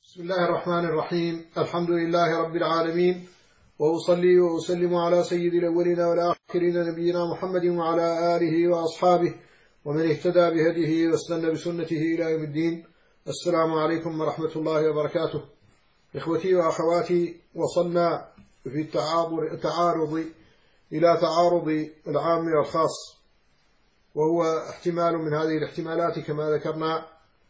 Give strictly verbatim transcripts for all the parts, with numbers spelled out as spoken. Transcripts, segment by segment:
بسم الله الرحمن الرحيم. الحمد لله رب العالمين، وأصلي وأسلم على سيد الأولين والآخرين نبينا محمد وعلى آله وأصحابه ومن اهتدى بهديه واستنى بسنته إلى يوم الدين. السلام عليكم ورحمة الله وبركاته. إخوتي وأخواتي، وصلنا في التعارض إلى تعارض العام والخاص، وهو احتمال من هذه الاحتمالات كما ذكرنا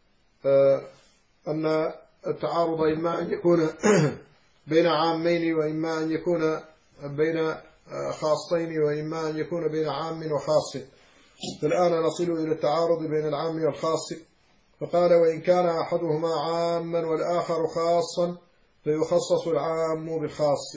أن التعارض إما أن يكون بين عامين، وإما أن يكون بين خاصين، وإما أن يكون بين عام وخاص. فالآن نصل إلى التعارض بين العام والخاص. فقال: وإن كان أحدهما عاما والآخر خاصا فيخصص العام بالخاص.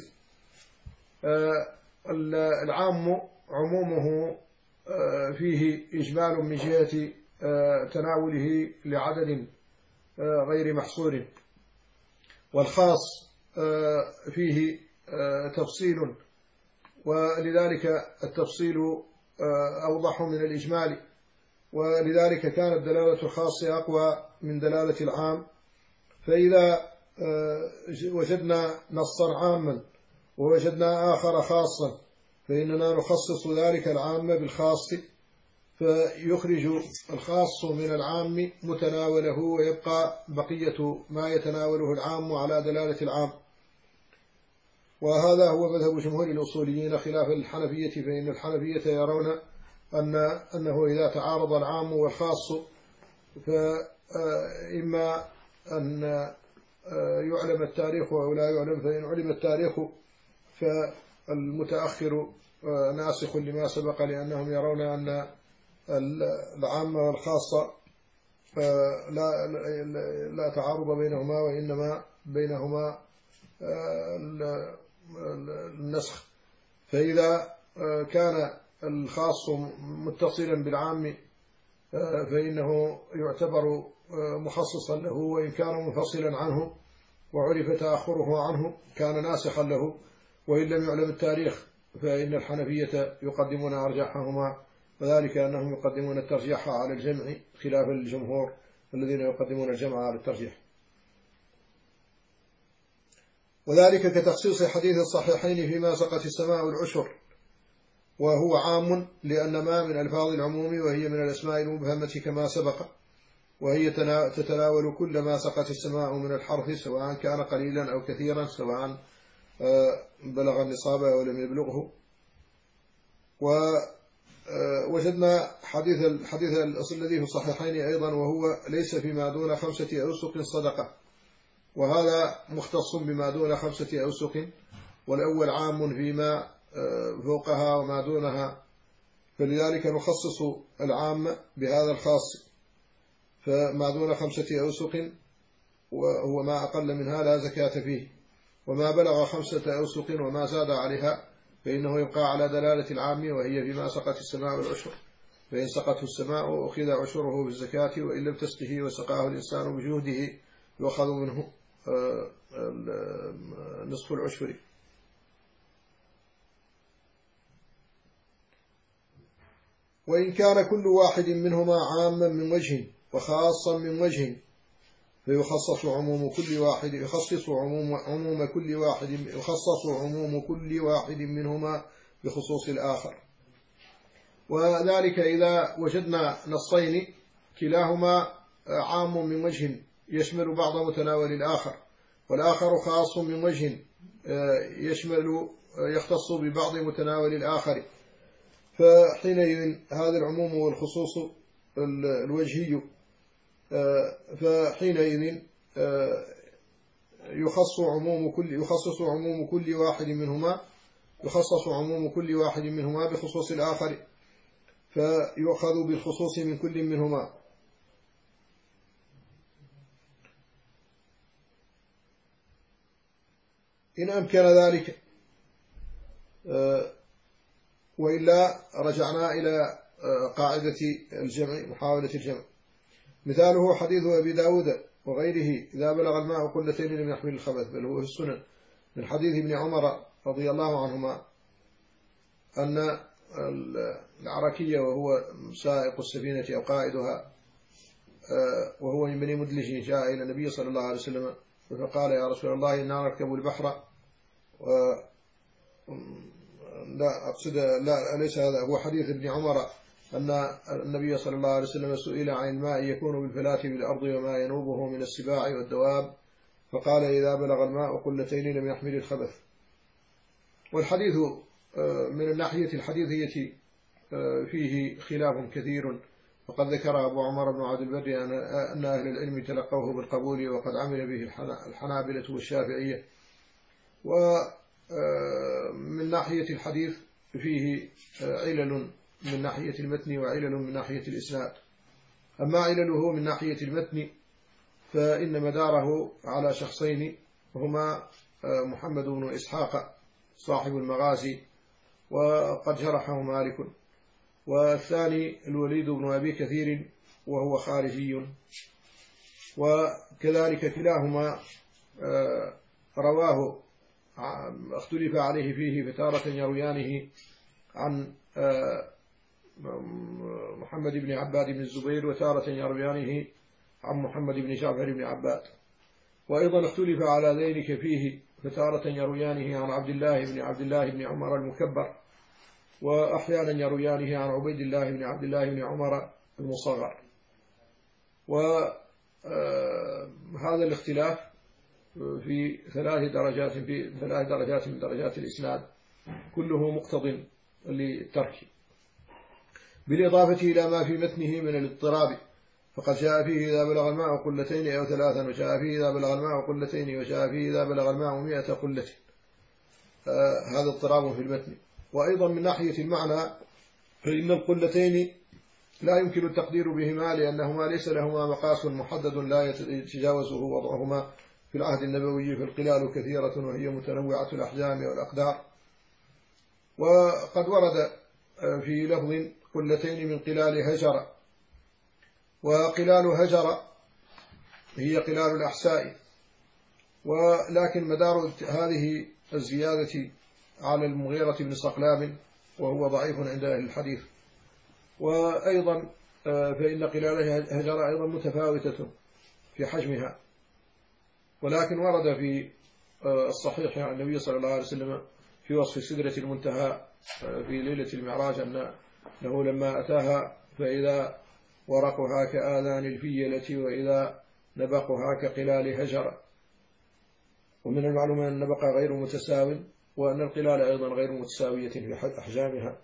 العام عمومه فيه إجمال من جهة تناوله لعدد غير محصور، والخاص فيه تفصيل، ولذلك التفصيل أوضح من الإجمال، ولذلك كانت دلالة الخاص أقوى من دلالة العام. فإذا وجدنا نصا عاما ووجدنا آخر خاصا فإننا نخصص ذلك العام بالخاص، فيخرج الخاص من العام متناوله، ويبقى بقية ما يتناوله العام على دلالة العام. وهذا هو مذهب جمهور الأصوليين خلاف الحنفية، فإن الحنفية يرون أن أنه إذا تعارض العام والخاص فإما أن يعلم التاريخ أو لا يعلم. فإن علم التاريخ فالمتأخر ناسخ لما سبق، لأنهم يرون أن العامة والخاصة لا لا تعارض بينهما، وإنما بينهما النسخ. فإذا كان الخاص متصلا بالعام فإنه يعتبر مخصصا له، وإن كان منفصلا عنه وعرف تأخره عنه كان ناسخا له. وإن لم يعلم التاريخ فإن الحنفية يقدمون أرجحهما، وذلك أنهم يقدمون الترجيح على الجمع خلاف الجمهور الذين يقدمون الجمع على الترجيح. وذلك كتخصيص حديث الصحيحين فيما سقت السماء العشر، وهو عام لأن ما من ألفاظ العموم، وهي من الأسماء المبهمة كما سبق، وهي تتناول كل ما سقت السماء من الحرف، سواء كان قليلا أو كثيرا، سواء بلغ النصاب أو لم يبلغه. ووجدنا حديث الحديث الذي في الصحيحين أيضا، وهو ليس فيما دون خمسة أوسق صدقة، وهذا مختص بما دون خمسة أوسق، والأول عام فيما فوقها وما دونها، فلذلك نخصص العام بهذا الخاص. فما دون خمسة أوسق وهو ما أقل منها لا زكاة فيه، وما بلغ خمسة أوسق وما زاد عليها فإنه يبقى على دلالة العام، وهي فيما سقت السماء والعشر. فإن سقته السماء أخذ عشره بالزكاة، وإن لم تسقه وسقاه الإنسان بجهده يؤخذ منه نصف العشر. وإن كان كل واحد منهما عاما من وجه وخاصا من وجه فيخصص عموم كل واحد يخصص عموم عموم كل واحد يخصص عموم كل واحد منهما بخصوص الآخر. وذلك إذا وجدنا نصين كلاهما عام من وجه يشمل بعض متناول الآخر، والآخر خاص من وجه يشمل يختص ببعض متناول الآخر، فحينئذ هذا العموم والخصوص الوجهي، فحينئذ يخص عموم كل يخصص عموم كل واحد منهما يخصص عموم كل واحد منهما بخصوص الآخر، فيؤخذ بالخصوص من كل منهما. إن أمكن ذلك، وإلا رجعنا إلى قاعدة الجمع، محاولة الجمع. مثاله حديث أبي داود وغيره: إذا بلغ الماء قلتين لم يحمل الخبث، بل هو في السنن، من حديث ابن عمر رضي الله عنهما أن العركية وهو سائق السفينة أو قائدها وهو من بني مدلج جاء إلى النبي صلى الله عليه وسلم فقال يا رسول الله إنا نركب البحر، و لا أقصد لا ليس هذا هو حديث ابن عمر أن النبي صلى الله عليه وسلم سئل عن الماء يكون بالفلاة بالأرض وما ينوبه من السباع والدواب، فقال إذا بلغ الماء قلتين لم يحمل الخبث. والحديث من الناحية الحديثية فيه خلاف كثير، وقد ذكر أبو عمر بن عبد البر أن أهل العلم تلقوه بالقبول، وقد عمل به الحنابلة والشافعية. ومن ناحية الحديث فيه علل من ناحية المتن وعلل من ناحية الإسناد. أما علله من ناحية المتن فإن مداره على شخصين هما محمد بن إسحاق صاحب المغازي وقد جرحه مالك، والثاني الوليد بن أبي كثير وهو خارجي، وكذلك كلاهما رواه اختلف عليه فيه، فتارة يرويانه عن محمد بن عباد بن الزبير وتارة يرويانه عن محمد بن جعفر بن عباد، وأيضا اختلف على ذلك فيه، فتارة يرويانه عن عبد الله بن عبد الله بن عمر المكبر، وأحيانا يرويانه عن عبيد الله بن عبد الله بن عمر المصغر. وهذا الاختلاف في ثلاث درجات في ثلاث درجات من درجات الإسناد، كله مقتض للترك، بالإضافة إلى ما في متنه من الاضطراب، فقد جاء فيه إذا بلغ الماء قلتين أو ثلاثا، وجاء فيه إذا بلغ الماء قلتين، وجاء فيه إذا بلغ الماء مئة قلة. آه هذا اضطراب في المتن. وأيضا من ناحية المعنى فإن القلتين لا يمكن التقدير بهما، لأنهما ليس لهما مقاس محدد لا يتجاوزه وضعهما في العهد النبوي، فالقلال كثيرة وهي متنوعة الأحجام والأقدار. وقد ورد في لفظ قلتين من قلال هجر، وقلال هجر هي قلال الأحساء، ولكن مدار هذه الزيادة على المغيرة بن صقلاب وهو ضعيف عند أهل الحديث. وأيضا فإن قلال هجر أيضا متفاوتة في حجمها، ولكن ورد في الصحيح عن النبي صلى الله عليه وسلم في وصف سدرة المنتهى في ليلة المعراج أنه لما أتاها فإذا ورقها كآذان الفيلة وإذا نبقها كقلال هجر. ومن المعلوم أن النبق غير متساو، وأن القلال أيضا غير متساوية في أحجامها.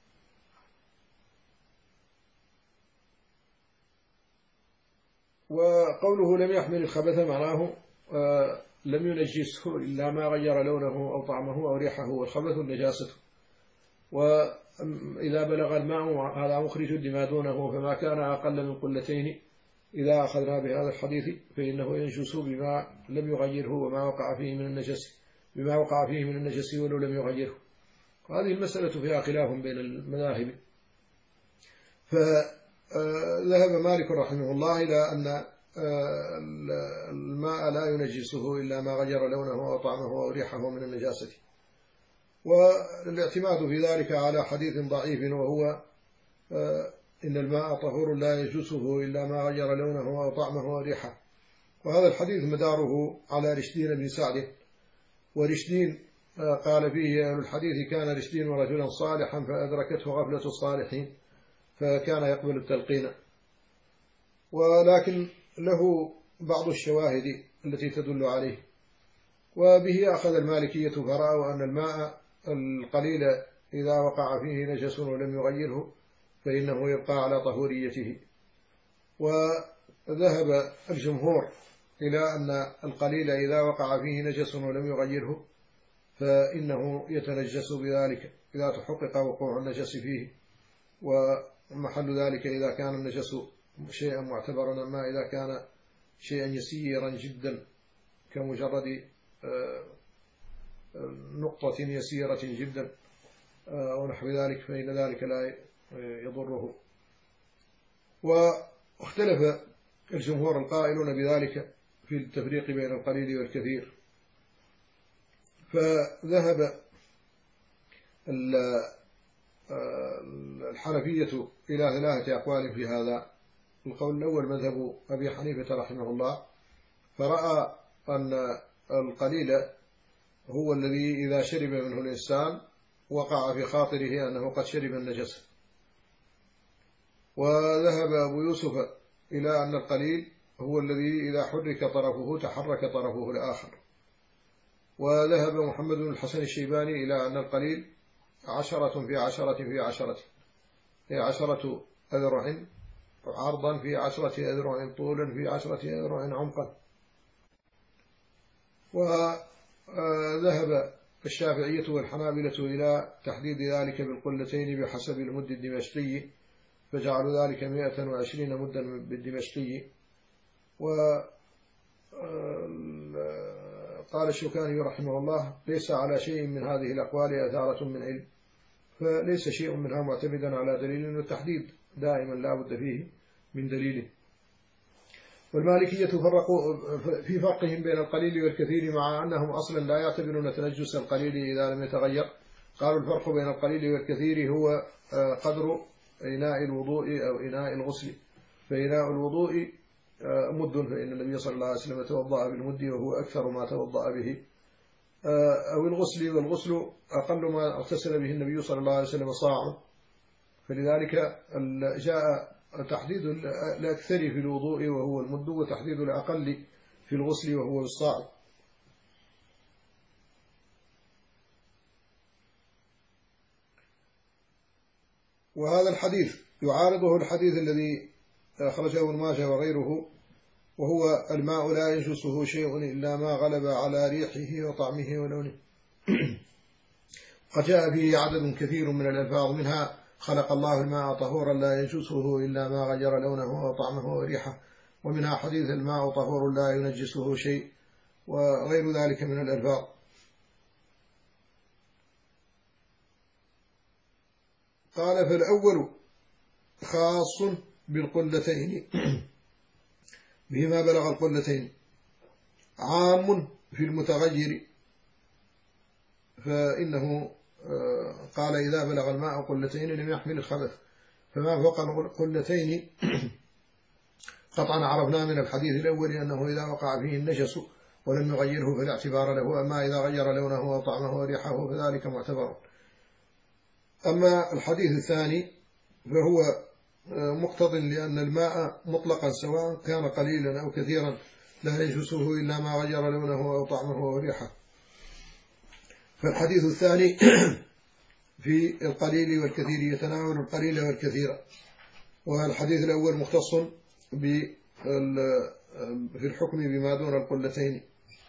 وقوله لم يحمل الخبث معناه لم ينجسه إلا ما غير لونه أو طعمه أو ريحه، والخبث النجاسة. وإذا بلغ الماء هذا مخرج لما دونه، فما كان أقل من قلتين إذا أخذنا بهذا الحديث فإنه ينجس بما لم يغيره وما وقع فيه من النجس بما وقع فيه من النجس ولو لم يغيره. وهذه المسألة فيها خلاف بين المذاهب. فذهب مالك رحمه الله إلى أن الماء لا ينجسه إلا ما غير لونه وطعمه وريحه من النجاسة، والاعتماد في ذلك على حديث ضعيف وهو إن الماء طهور لا يجوسه إلا ما غير لونه وطعمه وريحه. وهذا الحديث مداره على رشدين بن سعد، ورشدين قال فيه أهل الحديث كان رشدين رجلا صالحا فأدركته غفلة الصالحين فكان يقبل التلقين، ولكن له بعض الشواهد التي تدل عليه. وبه أخذ المالكية فرأوا أن الماء القليل إذا وقع فيه نجس ولم يغيره فإنه يبقى على طهوريته. وذهب الجمهور إلى أن القليل إذا وقع فيه نجس ولم يغيره فإنه يتنجس بذلك إذا تحقق وقوع النجس فيه، ومحل ذلك إذا كان النجس شيئا معتبرا، أما إذا كان شيئا يسيرا جدا كمجرد نقطة يسيرة جدا ونحو ذلك فإن ذلك لا يضره. واختلف الجمهور القائلون بذلك في التفريق بين القليل والكثير، فذهب الحنفية إلى ثلاثة أقوال في هذا. القول الأول مذهب أبي حنيفة رحمه الله، فرأى أن القليل هو الذي إذا شرب منه الإنسان وقع في خاطره أنه قد شرب النجس. وذهب أبو يوسف إلى أن القليل هو الذي إذا حرك طرفه تحرك طرفه الآخر. وذهب محمد بن الحسن الشيباني إلى أن القليل عشرة في عشرة في عشرة، هي عشرة أذرع عرضا في عشرة أذرع طولا في عشرة أذرع عمقا. وذهب الشافعية والحنابلة إلى تحديد ذلك بالقلتين بحسب المد الدمشقي، فجعلوا ذلك مئة وعشرين مدا بالدمشقي. وقال الشوكاني رحمه الله: ليس على شيء من هذه الأقوال أثارة من علم، فليس شيء منها معتمدا على دليل، والتحديد دائما لا بد فيه من دليل. والمالكية فرقوا في فرقهم بين القليل والكثير، مع أنهم أصلا لا يعتبرون تنجس القليل إذا لم يتغير. قالوا الفرق بين القليل والكثير هو قدر إناء الوضوء أو إناء الغسل. فإناء الوضوء مد، فإن النبي صلى الله عليه وسلم توضأ بالمد وهو أكثر ما توضأ به، أو الغسل، والغسل أقل ما اغتسل به النبي صلى الله عليه وسلم صاع. فلذلك جاء تحديد الأكثر في الوضوء وهو المد، وتحديد الأقل في الغسل وهو الصاع. وهذا الحديث يعارضه الحديث الذي أخرجه ابن ماجه وغيره، وهو: الماء لا ينجسه شيء إلا ما غلب على ريحه وطعمه ولونه. قد جاء فيه عدد كثير من الألفاظ، منها: خلق الله الماء طهورا لا ينجسه إلا ما غير لونه وطعمه وريحه، ومنها حديث: الماء طهور لا ينجسه شيء، وغير ذلك من الألفاظ. قال: فالأول خاص بالقلتين بما بلغ القلتين، عام في المتغير، فإنه قال: إذا بلغ الماء قلتين لم يحمل الخبث، فما فوق القلتين قطعا عرفنا من الحديث الأول أنه إذا وقع فيه النجس ولم يغيره فلا اعتبار له، أما إذا غير لونه وطعمه وريحه فذلك معتبر. أما الحديث الثاني فهو مقتض، لأن الماء مطلقا سواء كان قليلا أو كثيرا لا ينجسه إلا ما غير لونه أو طعمه وريحه. فالحديث الثاني في القليل والكثير يتناول القليل والكثير، والحديث الأول مختص في الحكم بما دون القلتين.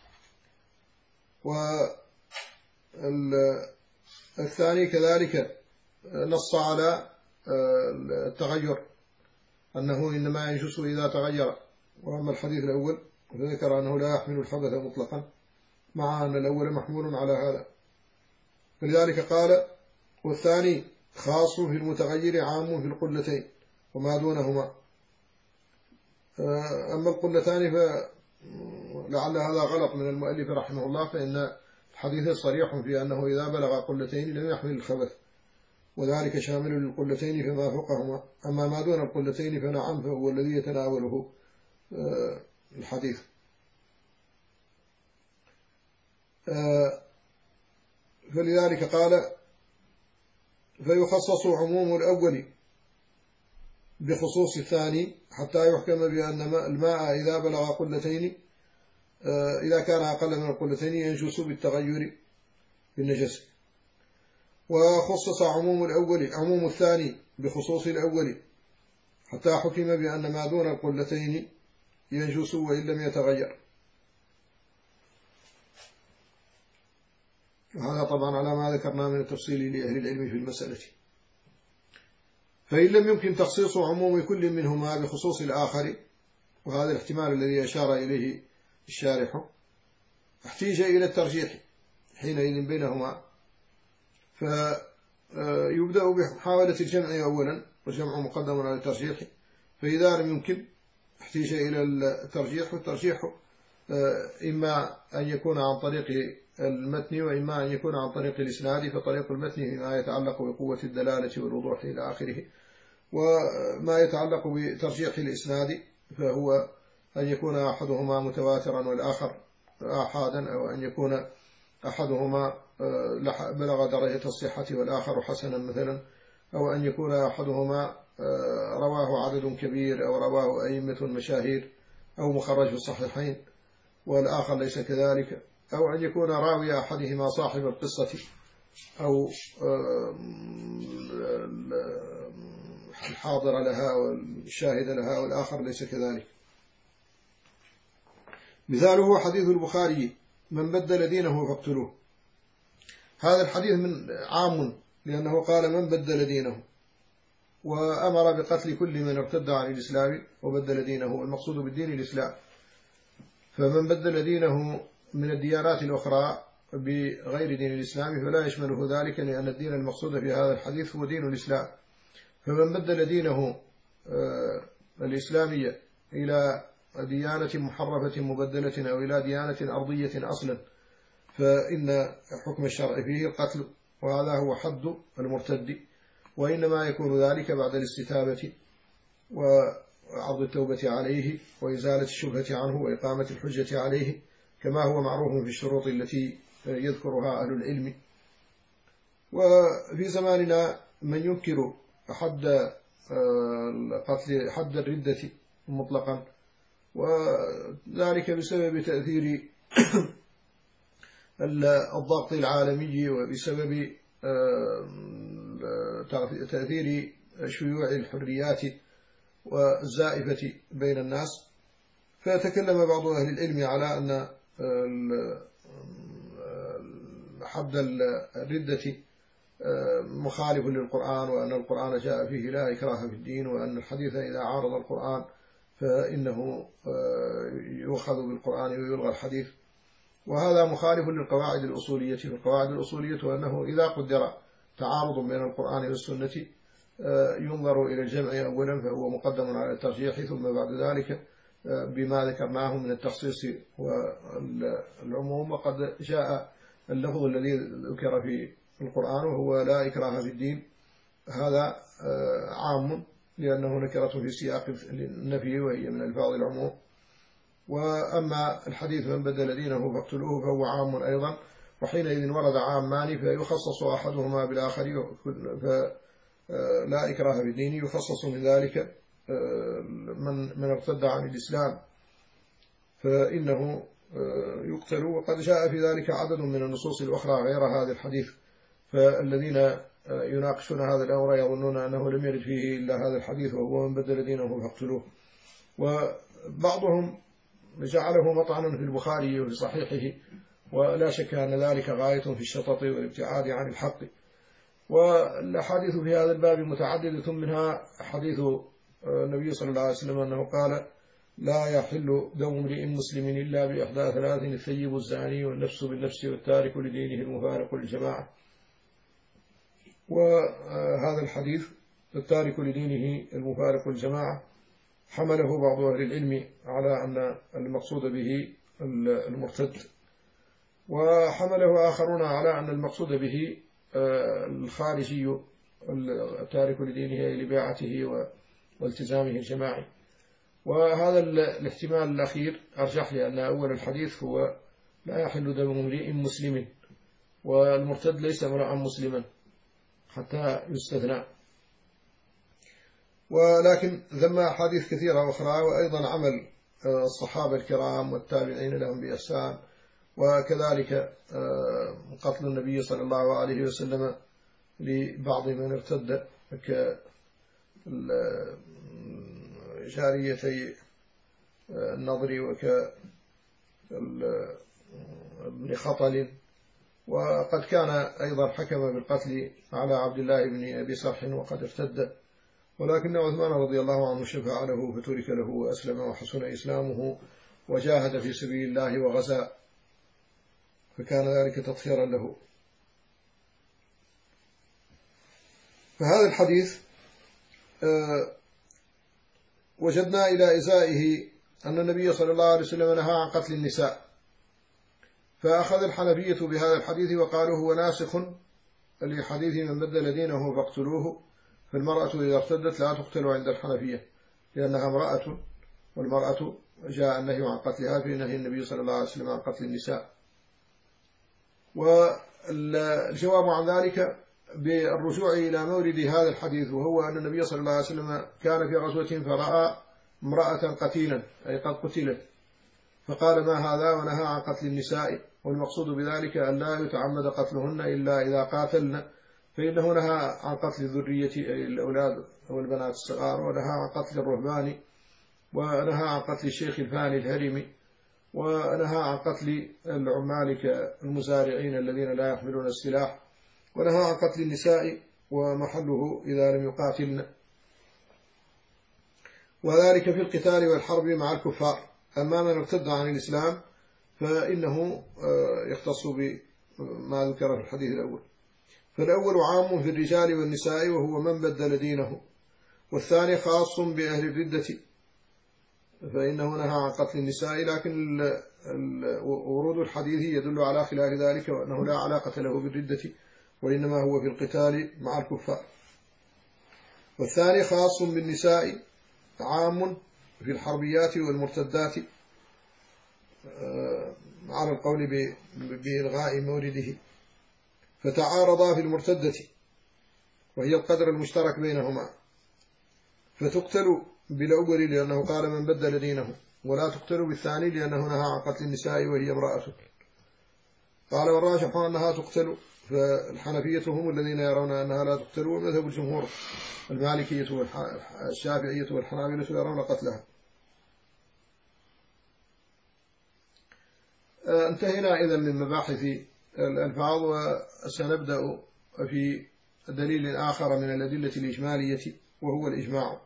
والثاني كذلك نص على التغير، أنه إنما ينجس إذا تغير. وأما الحديث الأول فذكر أنه لا يحمل الخبث مطلقا، مع أن الأول محمول على هذا. فلذلك قال: والثاني خاص في المتغير عام في القلتين وما دونهما. أما القلتان فلعل هذا غلط من المؤلف رحمه الله، فإن الحديث صريح في أنه إذا بلغ قلتين لم يحمل الخبث، وذلك شامل للقلتين فما فوقهما. أما ما دون القلتين فنعم، فهو الذي يتناوله الحديث. فلذلك قال: فيخصص عموم الأول بخصوص الثاني حتى يحكم بأن الماء إذا بلغ قلتين إذا كان أقل من القلتين ينجس بالتغير بالنجس. وخصص عموم الأول عموم الثاني بخصوص الأول حتى حكم بأن ما دون القلتين ينجس وإن لم يتغير. وهذا طبعا على ما ذكرنا من التفصيل لأهل العلم في المسألة. فإن لم يمكن تخصيص عموم كل منهما بخصوص الآخر، وهذا الاحتمال الذي أشار إليه الشارح، احتيج إلى الترجيح حينئذ بينهما، فيبدأ بمحاولة الجمع أولا، والجمع مقدم على الترجيح. فإذا لم يمكن احتيج إلى الترجيح، والترجيح إما أن يكون عن طريق المتن وإما أن يكون عن طريق الإسناد. فطريق المتن ما يتعلق بقوة الدلالة والوضوح إلى آخره، وما يتعلق بترجيح الإسناد فهو أن يكون أحدهما متواترا والآخر آحادا، أو أن يكون أحدهما بلغ درجة الصحة والآخر حسنا مثلا، أو أن يكون أحدهما رواه عدد كبير أو رواه أئمة مشاهير أو مخرج في الصحيحين والآخر ليس كذلك، أو أن يكون راوي أحدهما صاحب القصة أو الحاضر لها والشاهد لها والآخر ليس كذلك. مثاله حديث البخاري: من بدل دينه فاقتلوه. هذا الحديث من عام، لأنه قال من بدل دينه، وأمر بقتل كل من ارتد عن الإسلام وبدل دينه، والمقصود بالدين الإسلام. فمن بدل دينه من الديانات الأخرى بغير دين الإسلام فلا يشمله ذلك، لأن الدين المقصود في هذا الحديث هو دين الإسلام. فمن بدل دينه الإسلامية إلى ديانة محرفة مبدلة أو إلى ديانة أرضية أصلا، فإن حكم الشرع فيه القتل، وهذا هو حد المرتد، وإنما يكون ذلك بعد الاستتابة وعرض التوبة عليه وإزالة الشبهة عنه وإقامة الحجة عليه، كما هو معروف في الشروط التي يذكرها أهل العلم. وفي زماننا من ينكر حد القتل، حد الردة مطلقا، وذلك بسبب تأثير الضغط العالمي وبسبب تأثير شيوع الحريات والزائفة بين الناس. فتكلم بعض أهل العلم على أن حد الردة مخالف للقرآن، وأن القرآن جاء فيه لا إكراه في الدين، وأن الحديث إذا عارض القرآن فإنه يؤخذ بالقرآن ويلغى الحديث. وهذا مخالف للقواعد الأصولية. في القواعد الأصولية أنه إذا قدر تعارض بين القرآن والسنة ينظر إلى الجمع أولا، فهو مقدم على الترجيح، ثم بعد ذلك بما ذكرناه من التخصيص والعموم. وقد جاء اللفظ الذي ذكر في القرآن وهو لا إكراه في الدين، هذا عام لأنه نكرة في سياق النفي وهي من ألفاظ العموم. وأما الحديث من بدل دينه فاقتلوه فهو عام أيضا، وحينئذ ورد عامان فيخصص أحدهما بالآخر، فلا إكراه في الدين يخصص من ذلك من من ارتد عن الإسلام فإنه يقتل. وقد جاء في ذلك عدد من النصوص الأخرى غير هذا الحديث، فالذين يناقشون هذا الأمر يظنون أنه لم يرد فيه إلا هذا الحديث وهو من بدل دينه فاقتلوه. وبعضهم جعله مطعنا في البخاري وفي صحيحه، ولا شك أن ذلك غاية في الشطط والابتعاد عن الحق. والأحاديث في هذا الباب متعددة، منها حديث النبي صلى الله عليه وسلم أنه قال: لا يحل دم امرئ مسلم إلا بإحدى ثلاث: الثيب الزاني والنفس بالنفس والتارك لدينه المفارق للجماعة. وهذا الحديث التارك لدينه المفارق للجماعة حمله بعض أهل العلم على أن المقصود به المرتد، وحمله آخرون على أن المقصود به الخارجي التارك لدينه لبيعته والتزامه الجماعي. وهذا الاحتمال الأخير أرجح، لأن أول الحديث هو لا يحل دم امرئ مسلم، والمرتد ليس امرأ مسلما حتى يستثنى. ولكن ثم أحاديث كثيرة أخرى، وأيضا عمل الصحابة الكرام والتابعين لهم بإحسان، وكذلك قتل النبي صلى الله عليه وسلم لبعض من ارتد كجاريتي النضر وكابن خطل. وقد كان أيضا حكم بالقتل على عبد الله بن أبي سرح وقد ارتد، ولكن عثمان رضي الله عنه شفع له فترك له وأسلم وحسن إسلامه وجاهد في سبيل الله وغزا، فكان ذلك تطهيرا له. فهذا الحديث وجدنا إلى إزائه أن النبي صلى الله عليه وسلم نهى عن قتل النساء، فأخذ الحنفية بهذا الحديث وقالوا هو ناسخ لحديث من بدل دينه فاقتلوه. فالمرأة إذا ارتدت لا تقتل عند الحنفية، لأنها امرأة، والمرأة جاء النهي عن قتلها في نهي النبي صلى الله عليه وسلم عن قتل النساء. والجواب عن ذلك بالرجوع إلى مورد هذا الحديث، وهو أن النبي صلى الله عليه وسلم كان في غزوة فرأى امرأة قتيلا أي قد قتلت، فقال ما هذا، ونهى عن قتل النساء، والمقصود بذلك أن لا يتعمد قتلهن إلا إذا قاتلن، فإنه نهى عن قتل الذرية أي الأولاد أو البنات الصغار، ونهى عن قتل الرهبان، ونهى عن قتل الشيخ الفاني الهرم، ونهى عن قتل العمال كالمزارعين الذين لا يحملون السلاح، ونهى عن قتل النساء ومحله إذا لم يقاتلن، وذلك في القتال والحرب مع الكفار. أما من ارتد عن الإسلام فإنه يختص بما ذكر في الحديث الأول. فالأول عام في الرجال والنساء وهو من بدل دينه، والثاني خاص بأهل الردة فإنه نهى عن قتل النساء، لكن ورود الحديث يدل على خلاف ذلك، وأنه لا علاقة له بالردة، وإنما هو في القتال مع الكفار. والثاني خاص بالنساء عام في الحربيات والمرتدات على القول بإلغاء مورده، فتعارضا في المرتدة وهي القدر المشترك بينهما، فتقتل بالأول لأنه قال من بدل دينه، ولا تقتل بالثاني لأنه نهى عن قتل النساء وهي امرأة. قال والراجح أنها تقتل، فالحنفية هم الذين يرون أنها لا تقتل، ومذهب الجمهور المالكية والشافعية والحنابلة يرون قتلها. انتهينا إذن من مباحث الألفاظ، وسنبدأ في دليل آخر من الأدلة الإجمالية وهو الإجماع.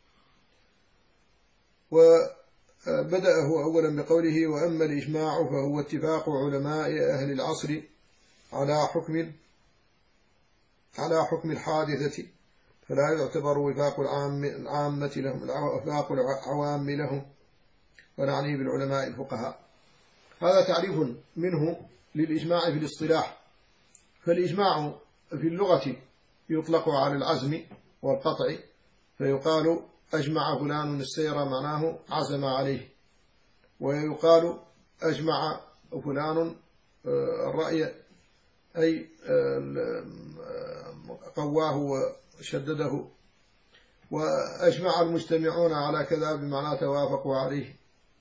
وبدأه أولا بقوله وأما الإجماع فهو اتفاق علماء أهل العصر على حكم على حكم الحادثة، فلا يعتبر وفاق العامة لهم وفاق العوام لهم، ونعني بالعلماء الفقهاء. هذا تعريف منه للإجماع في الاصطلاح. فالإجماع في اللغة يطلق على العزم والقطع، فيقال أجمع فلان السير معناه عزم عليه، ويقال أجمع فلان الرأي أي قواه وشدده، وأجمع المجتمعون على كذا بمعنى توافقوا عليه.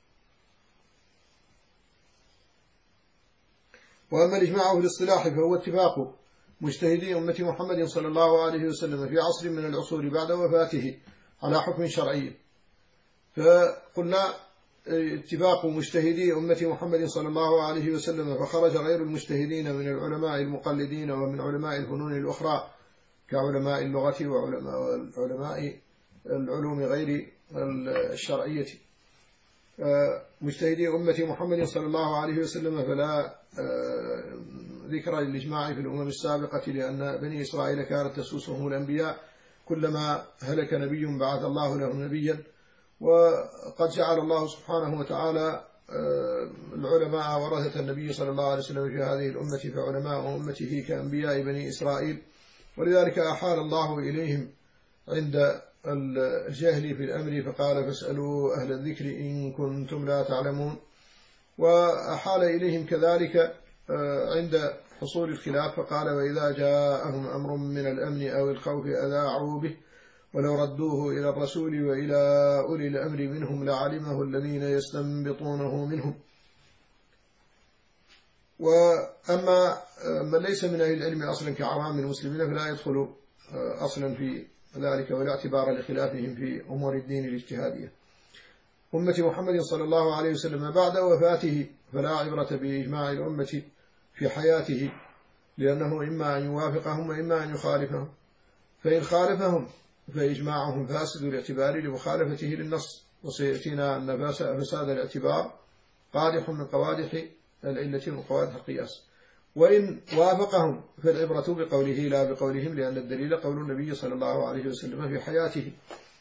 وأما الإجماع في الاصطلاح فهو اتفاق مجتهدي أمة محمد صلى الله عليه وسلم في عصر من العصور بعد وفاته على حكم شرعي. فقلنا اتفاق مجتهدي أمة محمد صلى الله عليه وسلم، فخرج غير المجتهدين من العلماء المقلدين ومن علماء الفنون الأخرى كعلماء اللغة وعلماء العلوم غير الشرعية. مجتهدي أمة محمد صلى الله عليه وسلم فلا ذكر للإجماع في الأمم السابقة، لأن بني إسرائيل كانت تسوسهم الأنبياء، كلما هلك نبي بعث الله له نبيا. وقد جعل الله سبحانه وتعالى العلماء ورثة النبي صلى الله عليه وسلم في هذه الأمة، فعلماء أمته كأنبياء بني إسرائيل، ولذلك أحال الله إليهم عند الجهل في الأمر فقال فاسألوا أهل الذكر إن كنتم لا تعلمون. وأحال إليهم كذلك عند حصول الخلاف فقال وإذا جاءهم أمر من الأمن أو الخوف أذاعوا به ولو ردوه إلى الرسول وإلى أولي الأمر منهم لعلمه الذين يستنبطونه منهم. وأما من ليس من أهل العلم أصلا كعوام المسلمين فلا يدخل أصلا في ذلك، ولا اعتبار لخلافهم في أمور الدين الاجتهادية. أمة محمد صلى الله عليه وسلم بعد وفاته فلا عبرة بإجماع الأمة في حياته، لأنه إما أن يوافقهم وإما أن يخالفهم، فإن خالفهم فإجماعهم فاسد الاعتبار لمخالفته للنص، وسيأتينا أن فساد الاعتبار قادح من قوادح العلة وقوادح القياس. وإن وافقهم فالعبرة بقوله لا بقولهم، لأن الدليل قول النبي صلى الله عليه وسلم في حياته،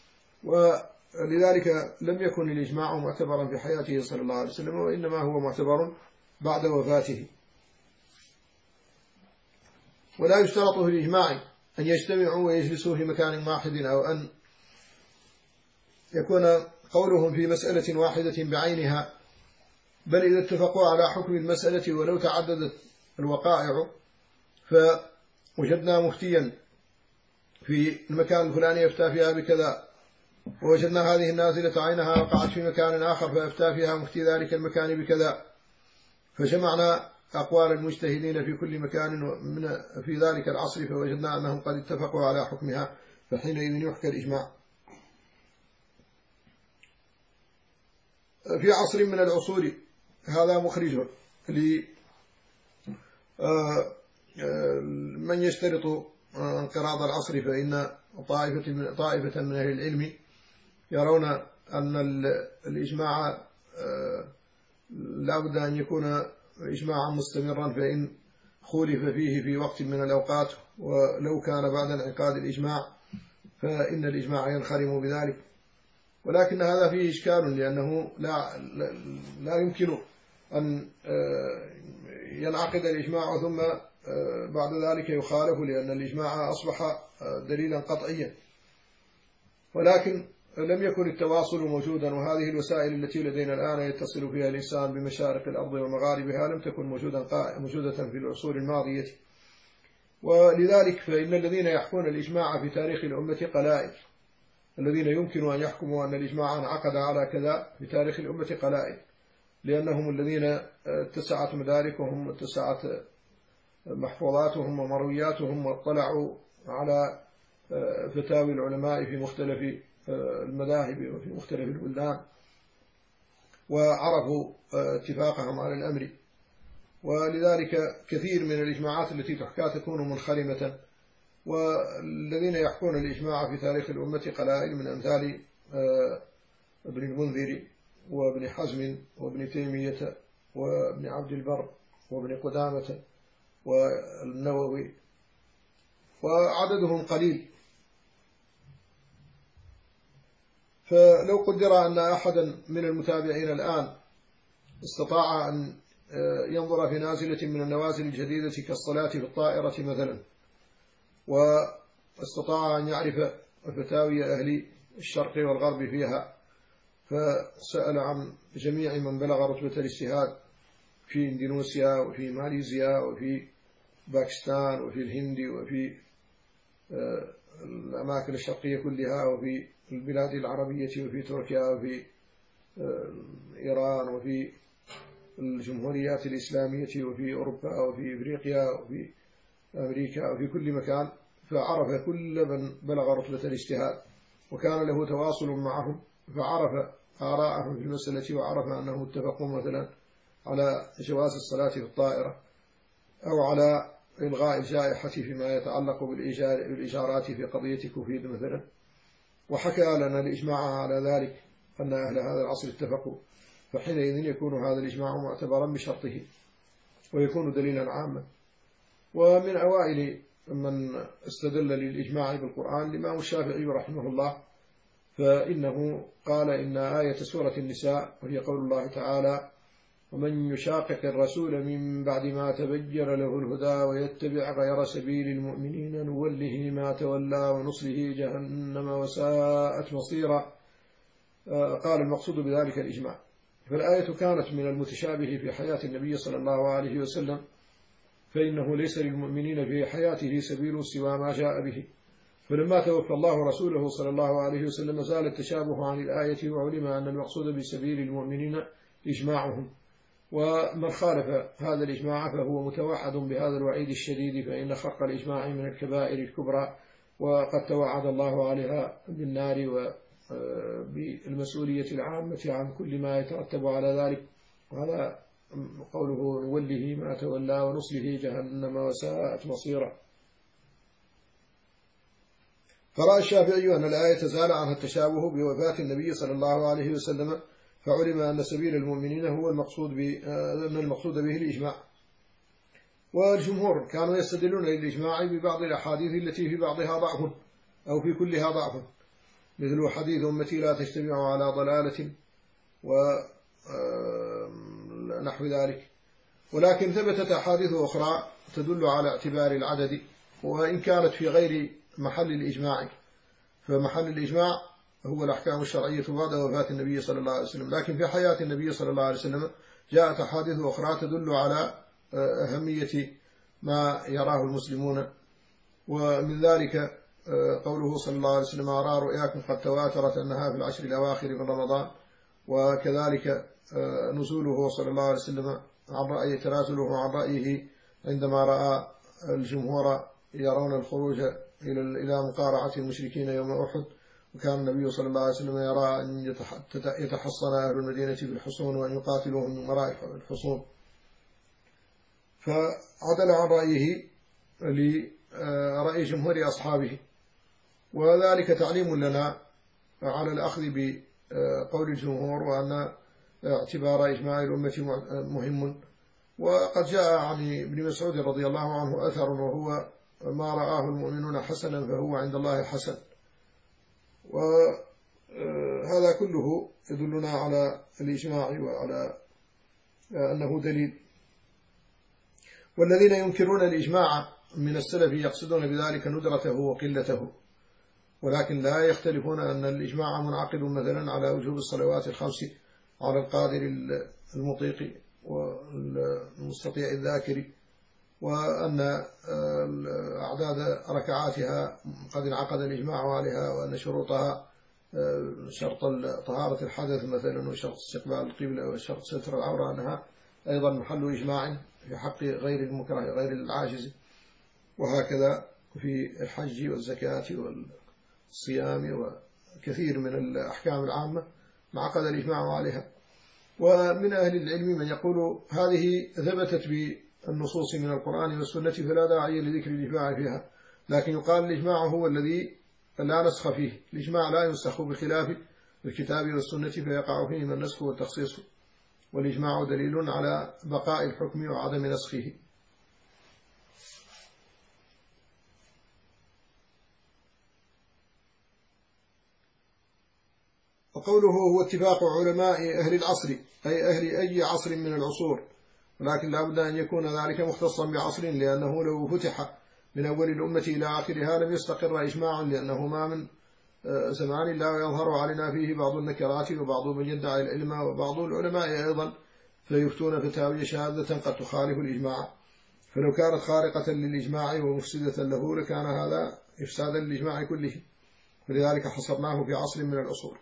ولذلك لم يكن الإجماع معتبرا في حياته صلى الله عليه وسلم، وإنما هو معتبر بعد وفاته. ولا يشترط في الإجماع أن يجتمعوا ويجلسوا في مكان واحد، أو أن يكون قولهم في مسألة واحدة بعينها، بل إذا اتفقوا على حكم المسألة ولو تعددت الوقائع، فوجدنا مفتيا في المكان الفلاني يفتى فيها بكذا، ووجدنا هذه النازلة عينها وقعت في مكان آخر فيفتى فيها مفتي ذلك المكان بكذا، فجمعنا أقوال المجتهدين في كل مكان من في ذلك العصر، فوجدنا أنهم قد اتفقوا على حكمها، فحينئذ يحكى الإجماع. في عصر من العصور هذا مخرج لمن يشترط انقراض العصر، فإن طائفة من, طائفة من أهل العلم يرون أن الإجماع لا بد أن يكون إجماعا مستمرا، فإن خولف فيه في وقت من الأوقات ولو كان بعد انعقاد الإجماع فإن الإجماع ينخرم بذلك. ولكن هذا فيه إشكال، لأنه لا, لا يمكن أن ينعقد الإجماع ثم بعد ذلك يخالف، لأن الإجماع أصبح دليلا قطعيا. ولكن لم يكن التواصل موجودا، وهذه الوسائل التي لدينا الآن يتصل فيها الإنسان بمشارق الأرض ومغاربها لم تكن موجودة في العصور الماضية. ولذلك فإن الذين يحكون الإجماع في تاريخ الأمة قلائل، الذين يمكن أن يحكموا أن الإجماع انعقد على كذا في تاريخ الأمة قلائل، لأنهم الذين اتسعت مداركهم واتسعت محفوظاتهم ومروياتهم واطلعوا على فتاوي العلماء في مختلف المذاهب وفي مختلف البلدان، وعرفوا اتفاقهم على الأمر. ولذلك كثير من الإجماعات التي تحكى تكون منخرمة، والذين يحكون الإجماع في تاريخ الأمة قلائل، من أمثال ابن المنذر وابن حزم وابن تيمية وابن عبد البر وابن قدامة والنووي، وعددهم قليل. فلو قدر أن أحدا من المتابعين الآن استطاع أن ينظر في نازلة من النوازل الجديدة كالصلاة في الطائرة مثلا، واستطاع أن يعرف فتاوي أهل الشرق والغرب فيها، فسأل عن جميع من بلغ رتبة الاجتهاد في إندونيسيا وفي ماليزيا وفي باكستان وفي الهند وفي الأماكن الشرقية كلها وفي البلاد العربية وفي تركيا وفي إيران وفي الجمهوريات الإسلامية وفي أوروبا وفي إفريقيا وفي أمريكا وفي كل مكان، فعرف كل من بلغ رتبة الاجتهاد وكان له تواصل معهم، فعرف آراءهم في المسألة، وعرف أنهم اتفقوا مثلا على جواز الصلاة في الطائرة أو على إلغاء الجائحة فيما يتعلق بالإيجارات في قضية كوفيد مثلا، وحكى لنا الإجماع على ذلك أن أهل هذا العصر اتفقوا، فحينئذ يكون هذا الإجماع معتبرا بشرطه ويكون دليلا عاما. ومن أوائل من استدل للإجماع بالقرآن الإمام الشافعي رحمه الله، فإنه قال إن آية سورة النساء وهي قول الله تعالى: ومن يشاقق الرسول من بعد ما تبين له الهدى ويتبع غير سبيل المؤمنين نوله ما تولى ونصله جهنم وساءت مصيرا. قال المقصود بذلك الإجماع. فالآية كانت من المتشابه في حياة النبي صلى الله عليه وسلم، فإنه ليس للمؤمنين في حياته سبيل سوى ما جاء به، فلما توفى الله رسوله صلى الله عليه وسلم زال التشابه عن الآية، وعلم أن المقصود بسبيل المؤمنين إجماعهم، ومن خالف هذا الإجماع فهو متوعد بهذا الوعيد الشديد، فإن خرق الإجماع من الكبائر الكبرى، وقد توعد الله عليها بالنار وبالمسؤولية العامة عن كل ما يترتب على ذلك. وهذا قوله: نوله ما تولى ونصله جهنم وساءت مصيرا. فرأى الشافعي أن الآية زال عنها التشابه بوفاة النبي صلى الله عليه وسلم، فعلم أن سبيل المؤمنين هو المقصود أن المقصود به الإجماع. والجمهور كانوا يستدلون للإجماع ببعض الأحاديث التي في بعضها ضعف أو في كلها ضعف، مثل حديث أمتي لا تجتمع على ضلالة ونحو ذلك. ولكن ثبتت أحاديث أخرى تدل على اعتبار العدد، وإن كانت في غير محل الإجماع، فمحل الإجماع هو الأحكام الشرعية بعد وفاة النبي صلى الله عليه وسلم، لكن في حياة النبي صلى الله عليه وسلم جاءت أحاديث أخرى تدل على أهمية ما يراه المسلمون. ومن ذلك قوله صلى الله عليه وسلم: أرى رؤياكم قد تواترت أنها في العشر الأواخر من رمضان. وكذلك نزوله صلى الله عليه وسلم عن رأي تنازله عن رأيه عندما رأى الجمهور يرون الخروج إلى مقارعة المشركين يوم أحد، وكان النبي صلى الله عليه وسلم يرى أن يتحصن أهل المدينة بالحصون وأن يقاتلوهم من وراء الحصون، فعدل عن رأيه لرأي جمهور أصحابه. وذلك تعليم لنا على الأخذ بقول الجمهور، وأن اعتبار إجماع الأمة مهم. وقد جاء عن ابن مسعود رضي الله عنه أثر، وهو: ما رآه المؤمنون حسنا فهو عند الله حسن. وهذا كله يدلنا على الإجماع وعلى أنه دليل. والذين ينكرون الإجماع من السلف يقصدون بذلك ندرته وقلته، ولكن لا يختلفون أن الإجماع منعقد مثلا على وجوب الصلوات الخمس على القادر المطيق والمستطيع الذاكر، وأن أعداد ركعاتها قد انعقد الإجماع عليها، وأن شروطها شرط طهارة الحدث مثلا، وشرط استقبال القبلة، وشرط ستر العورة، أنها أيضا محل إجماع في حق غير المكره غير العاجز. وهكذا في الحج والزكاة والصيام وكثير من الأحكام العامة انعقد الإجماع عليها. ومن أهل العلم من يقول هذه ثبتت بالنصوص من القرآن والسنة فلا داعي لذكر الإجماع فيها، لكن يقال الإجماع هو الذي لا نسخ فيه، الإجماع لا ينسخ بخلاف الكتاب والسنة فيقع فيهما النسخ والتخصيص، والإجماع دليل على بقاء الحكم وعدم نسخه. وقوله هو اتفاق علماء أهل العصر، أي أهل أي عصر من العصور، ولكن لا بد أن يكون ذلك مختصا بعصر، لأنه لو فتح من أول الأمة إلى آخرها لم يستقر إجماعا، لأنه ما من زمان لا يظهر علينا فيه بعض النكرات وبعض من يدعي العلم وبعض العلماء أيضا فيفتون فتاوي شاذة قد تخالف الإجماع، فلو كانت خارقة للإجماع ومفسدة له لكان هذا إفسادا للإجماع كله، ولذلك حصرناه في عصر من العصور.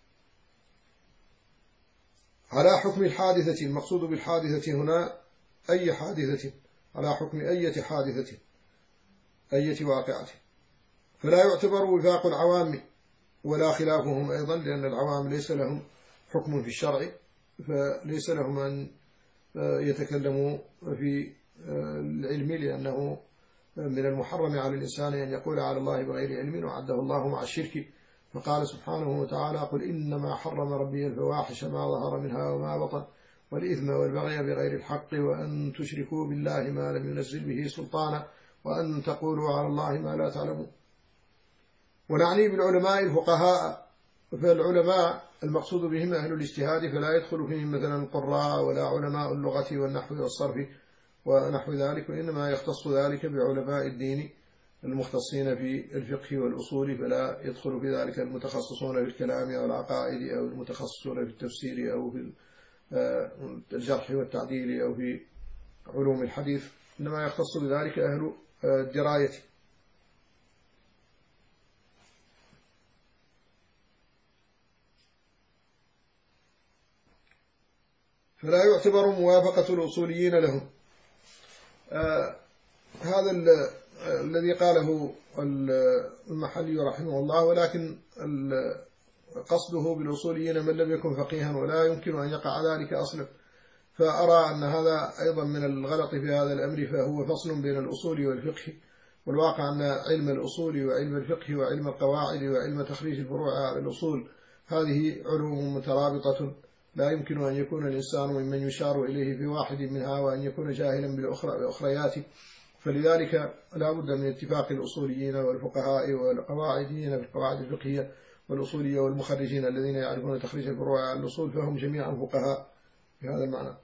على حكم الحادثة، المقصود بالحادثة هنا أي حادثة، على حكم أية حادثة أية واقعة، فلا يعتبر وفاق العوام ولا خلافهم أيضا، لأن العوام ليس لهم حكم في الشرع، فليس لهم أن يتكلموا في العلم، لأنه من المحرم على الإنسان أن يقول على الله بغير علم، وعده الله مع الشرك، فقال سبحانه وتعالى: قل إنما حرم ربي الفواحش ما ظهر منها وما بطن والإثم والبغي بغير الحق وأن تشركوا بالله ما لم ينزل به سلطانا وأن تقولوا على الله ما لا تعلمون. ونعني بالعلماء الفقهاء، فالعلماء المقصود بهم أهل الاجتهاد، فلا يدخل فيهم مثلا القراء ولا علماء اللغة والنحو والصرف ونحو ذلك، وإنما يختص ذلك بعلماء الدين المختصين في الفقه والأصول، فلا يدخل في ذلك المتخصصون في الكلام أو العقائد أو المتخصصون في التفسير أو في الجرح والتعديل أو في علوم الحديث، إنما يختص بذلك أهل الدراية. فلا يعتبر موافقة الأصوليين لهم. آه هذا الذي قاله المحلي رحمه الله، ولكن قصده بالأصوليين من لم يكن فقيها، ولا يمكن أن يقع ذلك أصلا، فأرى أن هذا أيضا من الغلط في هذا الأمر، فهو فصل بين الأصول والفقه، والواقع أن علم الأصول وعلم الفقه وعلم القواعد وعلم تخريج الفروع على الأصول هذه علوم مترابطة، لا يمكن أن يكون الإنسان ممن يشار إليه في واحد منها وأن يكون جاهلا بالأخريات، فلذلك لا بد من اتفاق الأصوليين والفقهاء والقواعديين في القواعد الفقهية والأصولية والمخرجين الذين يعرفون تخريج الفروع على الأصول، فهم جميعا فقهاء في هذا المعنى.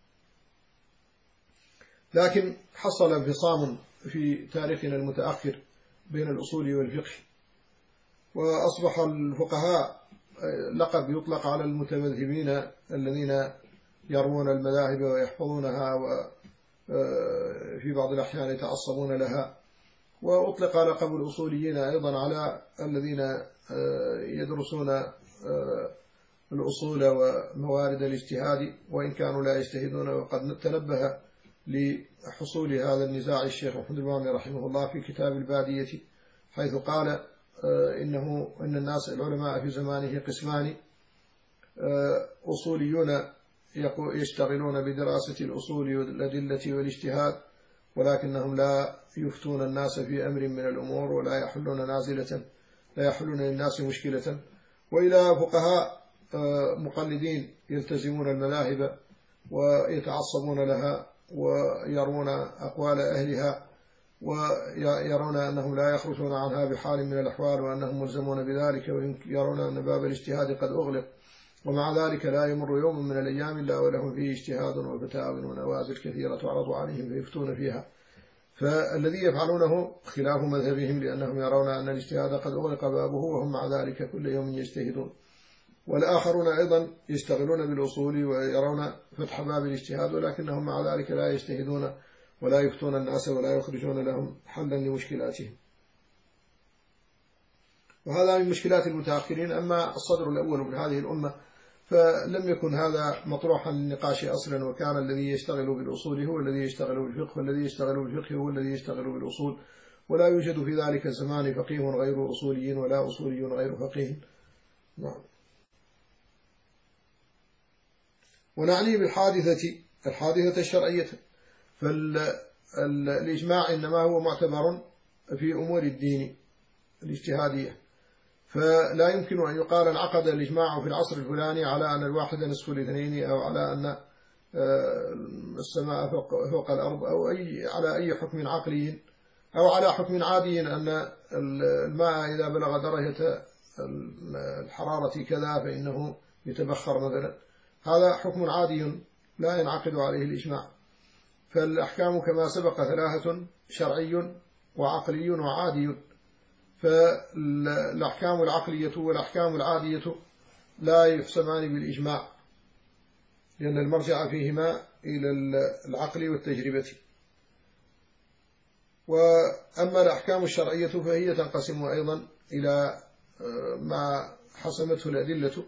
لكن حصل انفصام في تاريخنا المتأخر بين الأصول والفقه، وأصبح الفقهاء لقب يطلق على المتمذهبين الذين يروون المذاهب ويحفظونها وفي بعض الأحيان يتعصبون لها، وأطلق لقب الأصوليين أيضا على الذين يدرسون الأصول وموارد الاجتهاد وإن كانوا لا يجتهدون. وقد تنبه لحصول هذا النزاع الشيخ محمد الإمامي رحمه الله في كتاب البادية، حيث قال إنه إن الناس العلماء في زمانه قسمان: أصوليون يشتغلون بدراسة الأصول والأدلة والاجتهاد، ولكنهم لا يفتون الناس في أمر من الأمور ولا يحلون نازلة لا يحلون للناس مشكلة. وإلى فقهاء مقلدين يلتزمون المذاهب ويتعصبون لها ويرون أقوال أهلها ويرون أنهم لا يخرجون عنها بحال من الأحوال وأنهم ملزمون بذلك، ويرون أن باب الاجتهاد قد أغلق، ومع ذلك لا يمر يوم من الأيام إلا ولهم فيه اجتهاد وفتاوى ونوازل كثيرة تعرض عليهم فيفتون فيها. فالذي يفعلونه خلاف مذهبهم، لأنهم يرون أن الاجتهاد قد أغلق بابه وهم مع ذلك كل يوم يجتهدون. والآخرون أيضا يشتغلون بالأصول ويرون فتح باب الاجتهاد، ولكنهم مع ذلك لا يجتهدون ولا يفتون الناس ولا يخرجون لهم حلا لمشكلاتهم. وهذا من مشكلات المتأخرين. أما الصدر الأول من هذه الأمة فلم يكن هذا مطروحا للنقاش أصلا، وكان الذي يشتغل بالأصول هو الذي يشتغل بالفقه، والذي يشتغل بالفقه هو الذي يشتغل بالأصول، ولا يوجد في ذلك الزمان فقيه غير أصولي ولا أصولي غير فقيه. نعم. ونعني بالحادثة الحادثة الشرعية، فالإجماع إنما هو معتبر في أمور الدين الاجتهادية، فلا يمكن أن يقال انعقد الإجماع في العصر الفلاني على أن الواحد نصف الاثنين، أو على أن السماء فوق, فوق الأرض، أو أي على أي حكم عقلي أو على حكم عادي أن الماء إذا بلغ درجة الحرارة كذا فإنه يتبخر مثلا. هذا حكم عادي لا ينعقد عليه الإجماع. فالأحكام كما سبق ثلاثة: شرعي وعقلي وعادي. فالأحكام العقلية والأحكام العادية لا يقسمان بالإجماع، لأن المرجع فيهما إلى العقل والتجربة. وأما الأحكام الشرعية فهي تنقسم أيضا إلى ما حسمته الأدلة،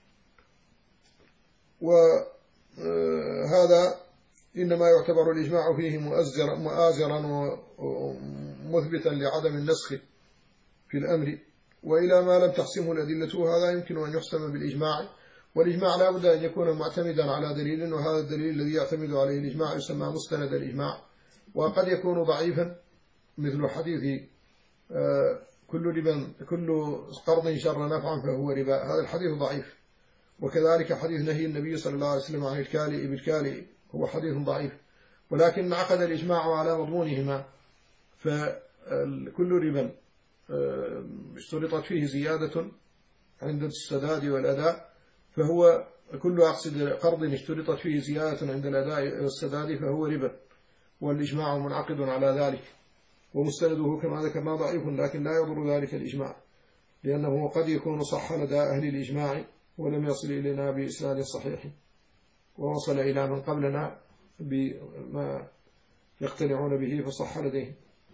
وهذا إنما يعتبر الإجماع فيه مؤازرا ومثبتا لعدم النسخ في الأمر. وإلى ما لم تحسمه الأدلة هذا يمكن أن يحسم بالإجماع، والإجماع لا بد أن يكون معتمدا على دليل، وهذا الدليل الذي يعتمد عليه الإجماع يسمى مستند الإجماع. وقد يكون ضعيفا، مثل حديث كل ربا كل قرض شر نفعا فهو ربا، هذا الحديث ضعيف. وكذلك حديث نهي النبي صلى الله عليه وسلم عن الكالئ بالكالئ هو حديث ضعيف، ولكن عقد الإجماع على مضمونهما. فكل ربا اشترطت فيه زيادة عند السداد والأداء فهو كل أقصد قرض اشترطت فيه زيادة عند الأداء والسداد فهو ربا، والإجماع منعقد على ذلك. ومستنده كما ذكرنا ضعيف، لكن لا يضر ذلك الإجماع، لأنه قد يكون صح لدى أهل الإجماع ولم يصل إلينا بإسناد صحيح، ووصل إلى من قبلنا بما يقتنعون به فصح لديهم.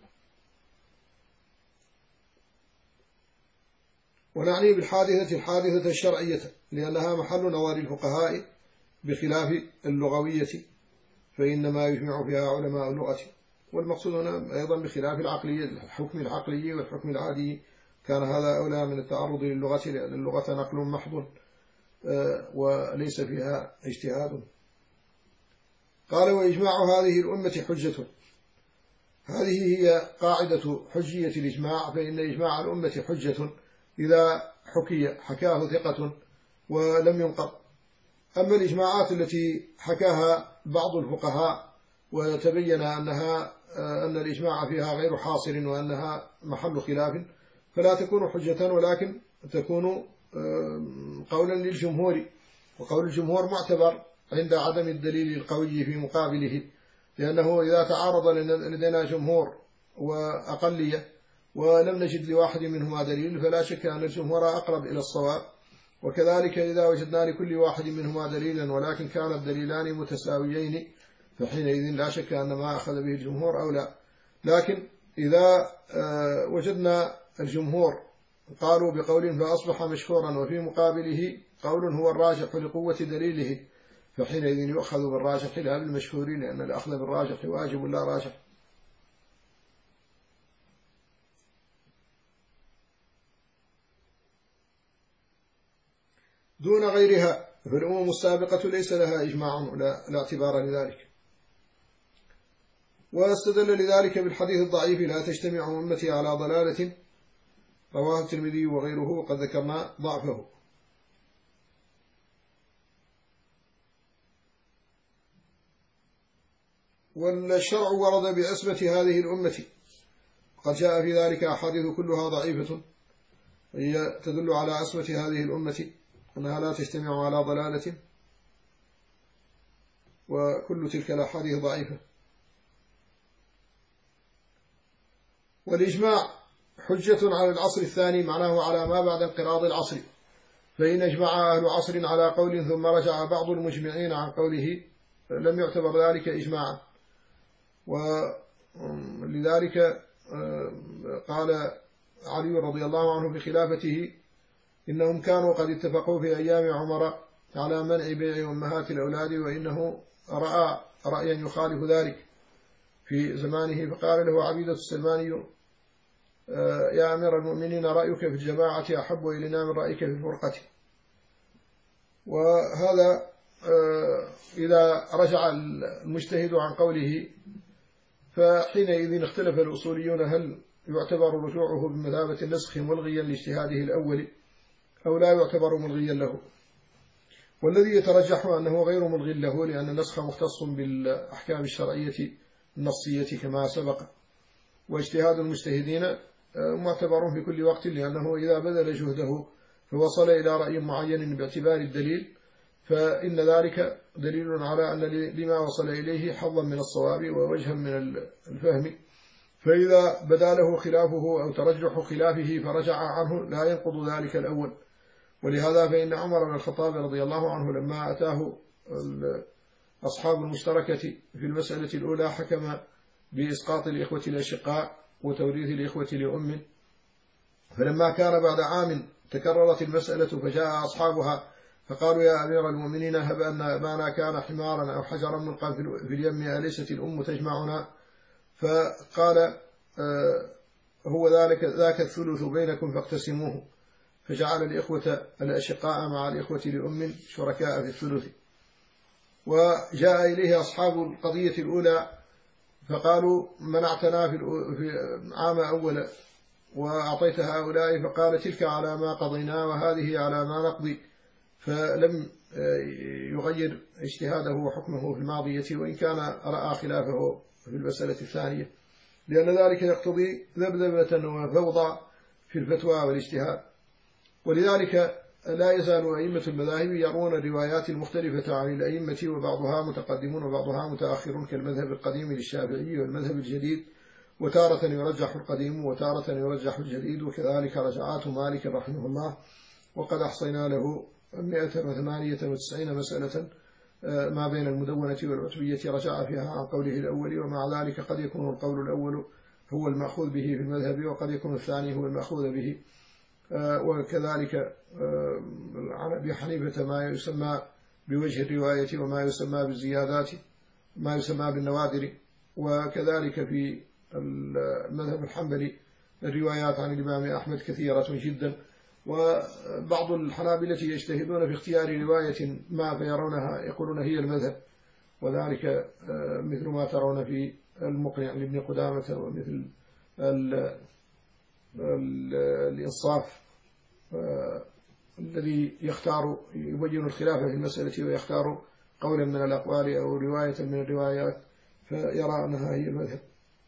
ونعني بالحادثة الحادثة الشرعية، لأنها محل نظر الفقهاء بخلاف اللغوية، فإنما يجمع فيها علماء اللغة. والمقصود هنا أيضا بخلاف العقلية، الحكم العقلي والحكم العادي، كان هذا أولى من التعرض للغة، لأن اللغة نقل محض وليس فيها اجتهاد. قال: وإجماع هذه الأمة حجة. هذه هي قاعدة حجية الإجماع، فإن إجماع الأمة حجة إذا حكي حكاه ثقة ولم ينقض. أما الإجماعات التي حكاها بعض الفقهاء وتبين أنها أن الإجماع فيها غير حاصل وأنها محل خلاف فلا تكون حجة، ولكن تكون قولا للجمهور، وقول الجمهور معتبر عند عدم الدليل القوي في مقابله، لأنه إذا تعارض لدينا جمهور وأقلية ولم نجد لواحد منهما دليل، فلا شك أن الجمهور أقرب إلى الصواب. وكذلك إذا وجدنا لكل واحد منهما دليلا ولكن كان الدليلان متساويين فحينئذ لا شك أن ما أخذ به الجمهور أو لا. لكن إذا وجدنا الجمهور قالوا بقول فأصبح مشهورا وفي مقابله قول هو الراجح لقوة دليله، فحينئذ يؤخذ بالراجح لا بالمشهور، لأن الأخذ بالراجح واجب لا راجح. دون غيرها فالأمم السابقة ليس لها إجماع لا اعتبار لذلك. واستدل لذلك بالحديث الضعيف لا تجتمع أمتي على ضلالة، رواه الترمذي وغيره وقد ذكرنا ضعفه. والشرع ورد بعصمة هذه الأمة، قد جاء في ذلك أحاديث كلها ضعيفة، وهي تدل على عصمة هذه الأمة أنها لا تجتمع على ضلالة، وكل تلك الأحاديث ضعيفة. والإجماع حجة على العصر الثاني، معناه على ما بعد انقراض العصر، فإن اجمع أهل عصر على قول ثم رجع بعض المجمعين عن قوله لم يعتبر ذلك إجماعا. ولذلك قال علي رضي الله عنه بخلافته إنهم كانوا قد اتفقوا في أيام عمر على منع بيع أمهات الأولاد، وإنه رأى رأيا يخالف ذلك في زمانه، فقال له عبيدة السلماني يا أمير المؤمنين رأيك في الجماعة أحب إلينا من رأيك في الفرقة. وهذا إذا رجع المجتهد عن قوله فحينئذ اختلف الأصوليون هل يعتبر رجوعه بمثابة النسخ ملغيا لاجتهاده الأول أو لا يعتبر ملغيا له. والذي يترجح أنه غير ملغي له، لأن النسخ مختص بالأحكام الشرعية النصية كما سبق، واجتهاد المجتهدين معتبر في كل وقت، لأنه إذا بذل جهده فوصل إلى رأي معين باعتبار الدليل فإن ذلك دليل على أن لما وصل إليه حظا من الصواب ووجها من الفهم. فإذا بدا له خلافه أو ترجح خلافه فرجع عنه لا ينقض ذلك الأول. ولهذا فإن عمر بن الخطاب رضي الله عنه لما أتاه أصحاب المشتركة في المسألة الأولى حكم بإسقاط الإخوة الأشقاء وتوريث الإخوة لأم، فلما كان بعد عام تكررت المسألة فجاء أصحابها فقالوا يا أمير المؤمنين هب أن أبانا كان حمارا أو حجرا ملقا في اليم أليست الأم تجمعنا؟ فقال هو ذلك ذاك الثلث بينكم فاقتسموه، فجعل الإخوة الأشقاء مع الإخوة لأم شركاء في الثلث. وجاء إليه أصحاب القضية الأولى فقالوا منعتنا في عام أول وأعطيت هؤلاء، فقال تلك على ما قضينا وهذه على ما نقضي، فلم يغير اجتهاده وحكمه في الماضية وإن كان رأى خلافه في المسألة الثانية، لأن ذلك يقتضي ذبذبة وفوضى في الفتوى والاجتهاد. ولذلك لا يزال أئمة المذاهب يرون الروايات المختلفة عن الأئمة، وبعضها متقدمون وبعضها متأخرون كالمذهب القديم للشافعي والمذهب الجديد، وتارة يرجح القديم وتارة يرجح الجديد، وكذلك رجعات مالك رحمه الله، وقد أحصينا له مئة وثمانية وتسعين مسألة ما بين المدونة والعتبية رجع فيها عن قوله الأول، ومع ذلك قد يكون القول الأول هو المأخوذ به في المذهب وقد يكون الثاني هو المأخوذ به. وكذلك عن أبي حنيفة ما يسمى بوجه الرواية وما يسمى بالزيادات ما يسمى بالنوادر، وكذلك في المذهب الحنبلي الروايات عن الإمام أحمد كثيرة جدا. وبعض الحنابلة يجتهدون في اختيار رواية ما فيرونها يقولون هي المذهب، وذلك مثل ما ترون في المقنع لابن قدامة، ومثل الإنصاف الذي يختار يبين الخلاف في المسألة ويختار قولا من الأقوال أو رواية من الروايات فيرى أنها هي المذهب.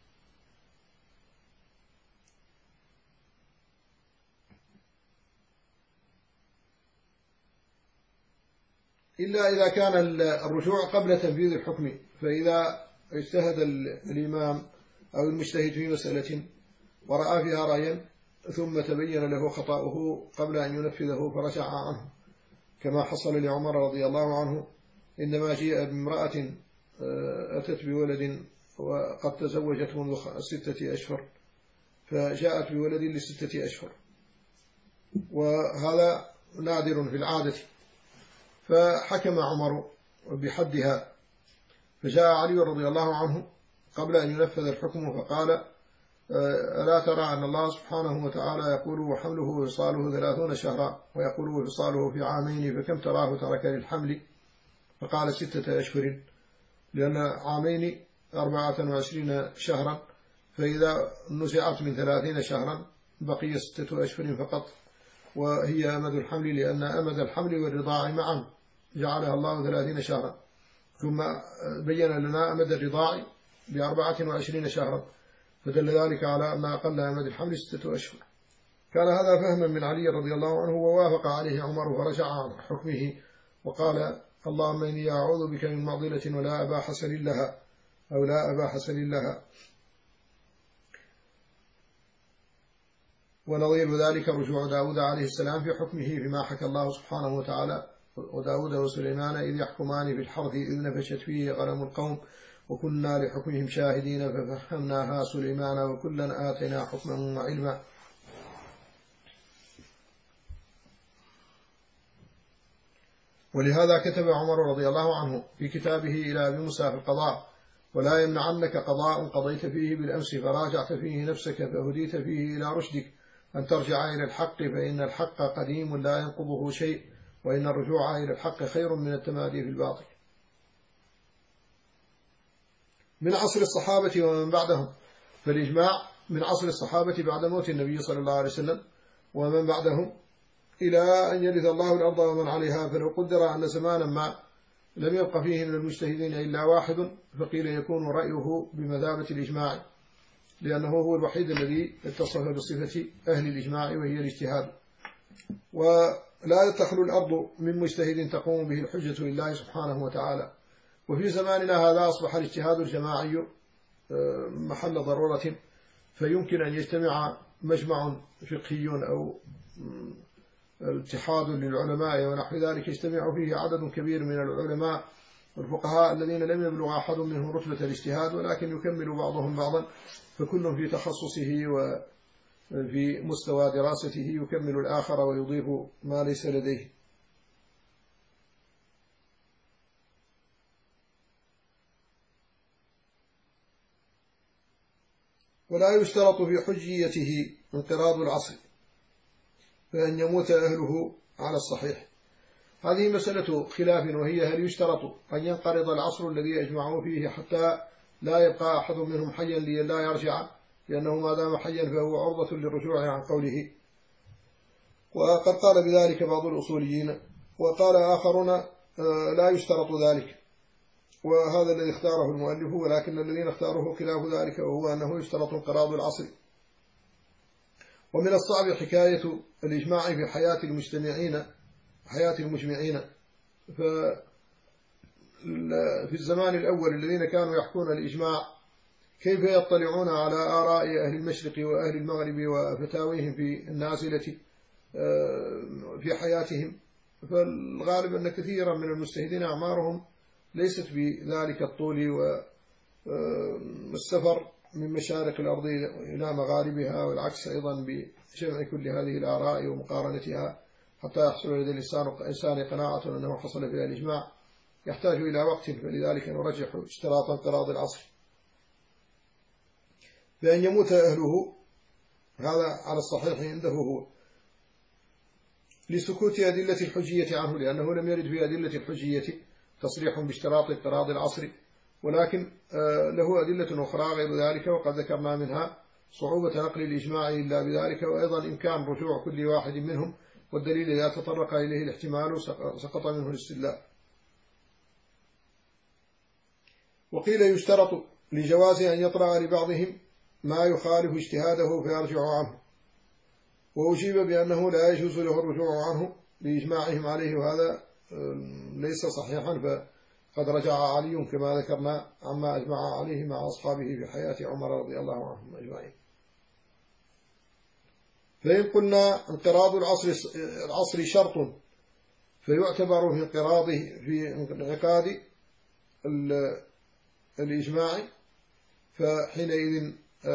إلا إذا كان الرجوع قبل تنفيذ الحكم، فإذا اجتهد الإمام أو المجتهد في مسألة ورأى فيها رأيا ثم تبين له خطأه قبل أن ينفذه فرجع عنه، كما حصل لعمر رضي الله عنه، إنما جاء بامرأة أتت بولد وقد تزوجت منذ ستة أشهر، فجاءت بولد لستة أشهر، وهذا نادر في العادة، فحكم عمر بحدها، فجاء علي رضي الله عنه قبل أن ينفذ الحكم فقال: ألا ترى أن الله سبحانه وتعالى يقول وحمله وفصاله ثلاثون شهرا، ويقول وفصاله في عامين، فكم تراه ترك للحمل؟ فقال: ستة أشهر، لأن عامين أربعة وعشرين شهرا، فإذا نزعت من ثلاثين شهرا بقي ستة أشهر فقط، وهي أمد الحمل، لأن أمد الحمل والرضاع معا جعلها الله ثلاثين شهرا، ثم بين لنا أمد الرضاع بأربعة وعشرين شهرا، فدل ذلك على أن أقل أمد الحمل ستة أشهر. كان هذا فهما من علي رضي الله عنه، ووافق عليه عمر فرجع عن حكمه وقال: اللهم إني أعوذ بك من معضلة ولا أبا حسن لها، أو لا أبا حسن لها. ونظير ذلك رجوع داود عليه السلام في حكمه فيما حكى الله سبحانه وتعالى: وداود وسليمان إذ يحكمان في الحرث إذ نفشت فيه غنم القوم وكنا لحكمهم شاهدين ففهمناها سليمان وكلا آتينا حكما وعلما. ولهذا كتب عمر رضي الله عنه في كتابه إلى أبي موسى في القضاء: ولا يمنعنك قضاء قضيت فيه بالأمس فراجعت فيه نفسك فهديت فيه إلى رشدك أن ترجع إلى الحق، فإن الحق قديم لا ينقضه شيء، وإن الرجوع إلى الحق خير من التمادي في الباطل. من عصر الصحابة ومن بعدهم، فالإجماع من عصر الصحابة بعد موت النبي صلى الله عليه وسلم ومن بعدهم إلى أن يرث الله الأرض ومن عليها، فلو قدر أن زمانا ما لم يبق فيه من المجتهدين إلا واحد فقيل يكون رأيه بمثابة الإجماع، لأنه هو الوحيد الذي اتصف بصفة أهل الإجماع وهي الاجتهاد. ولا تخلو الأرض من مجتهد تقوم به الحجة لله سبحانه وتعالى. وفي زماننا هذا أصبح الاجتهاد الجماعي محل ضرورة، فيمكن أن يجتمع مجمع فقهي أو اتحاد للعلماء ونحو ذلك يجتمع فيه عدد كبير من العلماء والفقهاء الذين لم يبلغ أحد منهم رتبة الاجتهاد، ولكن يكمل بعضهم بعضا، فكل في تخصصه وفي مستوى دراسته يكمل الآخر ويضيف ما ليس لديه. ولا يشترط في حجيته انقراض العصر، فأن يموت أهله على الصحيح. هذه مسألة خلاف، وهي هل يشترط أن ينقرض العصر الذي أجمعوا فيه حتى لا يبقى أحد منهم حيا لئلا يرجع، لأنه ما دام حيا فهو عرضة للرجوع عن قوله. وقد قال بذلك بعض الأصوليين، وقال آخرون لا يشترط ذلك، وهذا الذي اختاره المؤلف، ولكن الذين اختاره خلاف ذلك، وهو أنه يشترط انقراض العصر. ومن الصعب حكاية الإجماع في حياة المجتمعين حياة المجمعين، ففي الزمان الأول الذين كانوا يحكون الإجماع كيف يطلعون على آراء أهل المشرق وأهل المغرب وفتاويهم في النازلة في حياتهم؟ فالغالب أن كثيرا من المجتهدين أعمارهم ليست بذلك الطول والسفر من مشارق الأرض إلى مغاربها، والعكس أيضا بجمع كل هذه الآراء ومقارنتها حتى يحصل لدى الإنسان قناعة أنه حصل فيها الإجماع، يحتاج إلى وقت، فلذلك نرجح اشتراط انقراض العصر. بأن يموت أهله هذا على الصحيح عنده هو، لسكوت أدلة الحجية عنه، لأنه لم يرد في أدلة الحجية تصريح باشتراط انقراض العصر، ولكن له أدلة أخرى غير ذلك، وقد ذكرنا منها صعوبة نقل الإجماع إلا بذلك، وأيضا إمكان رجوع كل واحد منهم، والدليل إذا تطرق إليه الاحتمال سقط منه الاستدلال. وقيل يشترط لجواز أن يطرأ لبعضهم ما يخالف اجتهاده فيرجع عنه، وأجيب بأنه لا يجوز له الرجوع عنه لإجماعهم عليه، وهذا ليس صحيحا، فقد رجع علي كما ذكرنا عما أجمع عليه مع أصحابه في حياة عمر رضي الله عنهم أجمعين. فإن قلنا انقراض العصر العصر شرط فيعتبر في انقراضه في انعقاد الإجماع، فحينئذ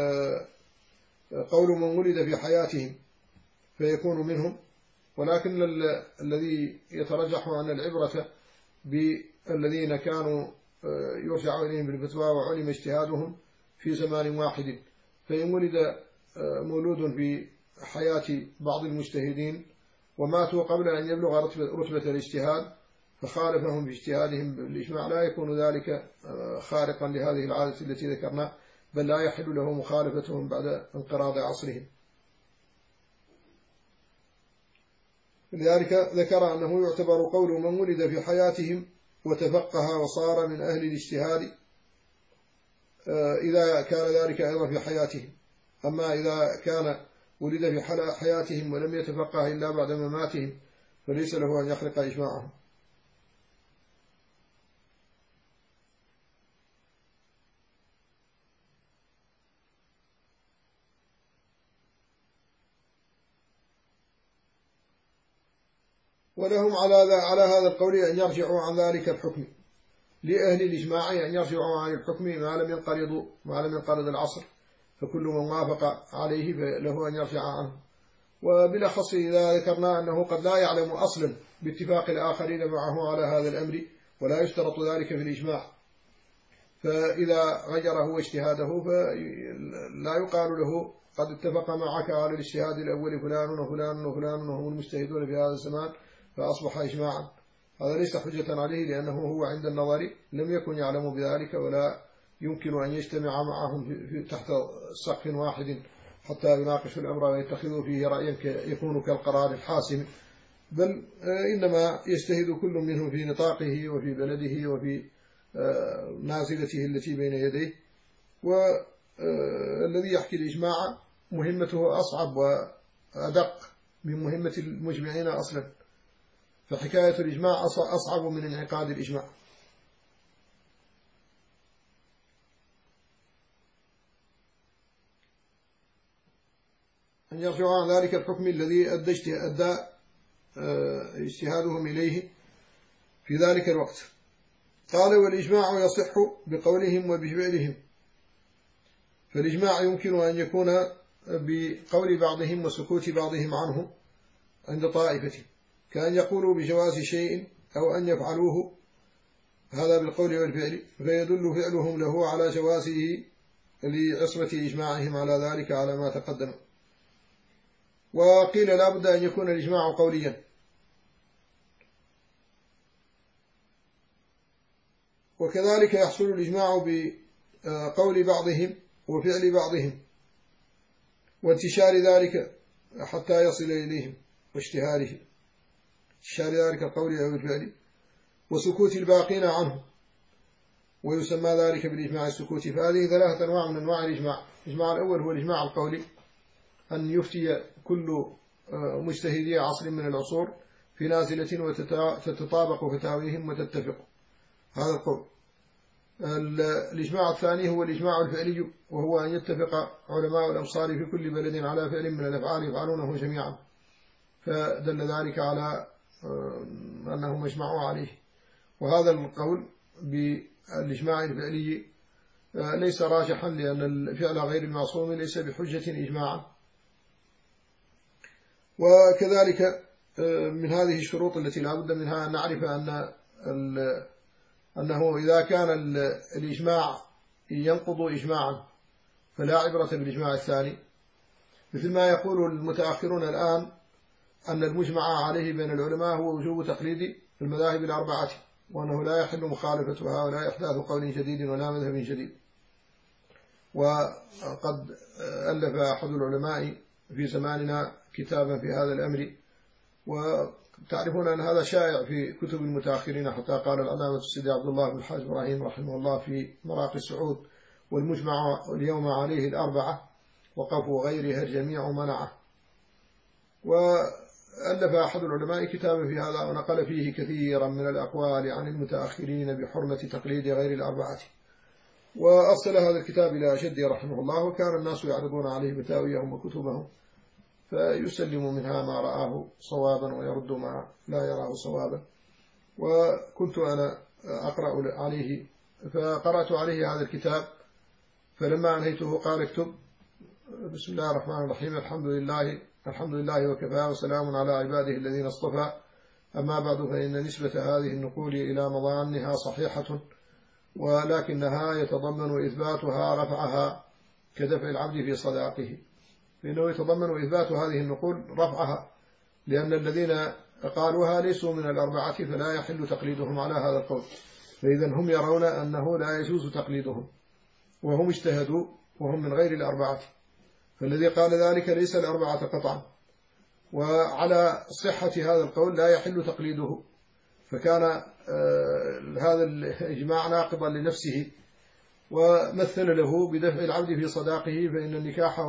قول من ولد في حياتهم فيكون منهم. ولكن الذي يترجح أن العبرة بالذين كانوا يرجع إليهم بالفتوى وعلم اجتهادهم في زمان واحد، فإن ولد مولود في حياة بعض المجتهدين وماتوا قبل أن يبلغ رتبة الاجتهاد فخالفهم في اجتهادهم بالإجماع، لا يكون ذلك خارقا لهذه العادة التي ذكرنا، بل لا يحل له مخالفتهم بعد انقراض عصرهم. لذلك ذكر أنه يعتبر قول من ولد في حياتهم وتفقه وصار من أهل الاجتهاد إذا كان ذلك أيضا في حياتهم. أما إذا كان ولد في حياتهم ولم يتفقه إلا بعد مماتهم فليس له أن يخرق إجماعهم. ولهم على على هذا القول أن يرجعوا عن ذلك الحكم، لأهل الإجماع أن يرجعوا عن الحكم ما لم ينقرضوا ما لم ينقرض العصر، فكل من وافق عليه له أن يرجع عنه. وبالأخص إذا ذكرنا أنه قد لا يعلم أصلا باتفاق الآخرين معه على هذا الأمر، ولا يشترط ذلك في الإجماع، فإذا غيره اجتهاده فلا يقال له قد اتفق معك على الاجتهاد الأول فلان وفلان وفلان وهم المجتهدون في هذا الزمان فأصبح إجماعا. هذا ليس حجة عليه، لأنه هو عند النظر لم يكن يعلم بذلك، ولا يمكن أن يجتمع معهم في تحت سقف واحد حتى يناقشوا الأمر ويتخذوا فيه رأيا يكون كالقرار الحاسم، بل إنما يجتهد كل منهم في نطاقه وفي بلده وفي نازلته التي بين يديه. والذي يحكي الإجماع مهمته أصعب وأدق من مهمة المجمعين أصلا، فحكاية الإجماع أصعب من انعقاد الإجماع. أن يرجعوا عن ذلك الحكم الذي أدى اجتهادهم إليه في ذلك الوقت. قال والإجماع يصح بقولهم وبفعلهم، فالإجماع يمكن أن يكون بقول بعضهم وسكوت بعضهم عنه عند طائفة، كأن يقولوا بجواز شيء أو أن يفعلوه، هذا بالقول والفعل، فيدل فعلهم له على جوازه لعصمة إجماعهم على ذلك على ما تقدم. وقيل لا بد أن يكون الإجماع قوليا، وكذلك يحصل الإجماع بقول بعضهم وفعل بعضهم وانتشار ذلك حتى يصل إليهم واشتهاره، انتشار ذلك القول أو الفعل وسكوت الباقين عنه، ويسمى ذلك بالإجماع السكوتي. فهذه ثلاثة أنواع من أنواع الإجماع. الإجماع الأول هو الإجماع القولي، أن يفتي كل مجتهدي عصر من العصور في نازلة وتتطابق فتاويهم وتتفق، هذا القول. الإجماع الثاني هو الإجماع الفعلي، وهو أن يتفق علماء الأمصار في كل بلد على فعل من الأفعال يفعلونه جميعا، فدل ذلك على أنهم اجمعوا عليه. وهذا القول بالإجماع الفعلي ليس راجحا، لأن الفعل غير المعصوم ليس بحجة إجماعا. وكذلك من هذه الشروط التي لا بد منها أن نعرف أن أنه إذا كان الإجماع ينقض إجماعا فلا عبرة بالإجماع الثاني، مثل ما يقول المتأخرون الآن أن المجمع عليه بين العلماء هو وجوب تقليد المذاهب الأربعة، وأنه لا يحل مخالفتها ولا إحداث قول جديد ولا مذهب جديد. وقد ألف أحد العلماء في زماننا كتابا في هذا الأمر، وتعرفون أن هذا شائع في كتب المتأخرين، حتى قال العلامة السيد عبد الله بن الحاج إبراهيم رحمه الله في مراقي السعود: والمجمع اليوم عليه الأربعة وقفوا غيرها الجميع منعه. وألف أحد العلماء كتابا في هذا ونقل فيه كثيرا من الأقوال عن المتأخرين بحرمة تقليد غير الأربعة، وأرسل هذا الكتاب إلى جدي رحمه الله، وكان الناس يعرضون عليه فتاويهم وكتبهم، فيسلم منها ما رآه صوابا ويرد ما لا يراه صوابا. وكنت أنا أقرأ عليه فقرأت عليه هذا الكتاب، فلما أنهيته قال اكتب بسم الله الرحمن الرحيم الحمد لله الحمد لله وكفى وسلام على عباده الذين اصطفى، أما بعد فإن نسبة هذه النقول إلى مظانها صحيحة، ولكنها يتضمن إثباتها رفعها كدفع العبد في صداقه، فإنه يتضمن إثبات هذه النقول رفعها، لأن الذين قالوها ليسوا من الأربعة فلا يحل تقليدهم على هذا القول، فإذا هم يرون أنه لا يجوز تقليدهم، وهم اجتهدوا وهم من غير الأربعة، فالذي قال ذلك ليس الأربعة قطعا، وعلى صحة هذا القول لا يحل تقليده، فكان هذا الإجماع ناقضا لنفسه، ومثل له بدفع العبد في صداقه، فإن النكاح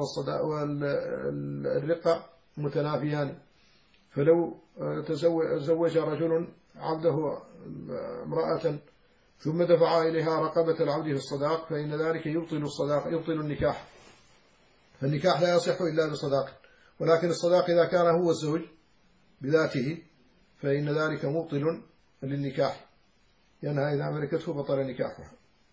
والرقة متنافيان، فلو تزوج رجل عبده امرأة ثم دفع إليها رقبة العبد في الصداق فإن ذلك يبطل الصداق يبطل النكاح، فالنكاح لا يصح إلا بصداق، ولكن الصداق إذا كان هو الزوج بذاته فإن ذلك مبطل للنكاح، لأنها إذا ملكته بطل نكاحها.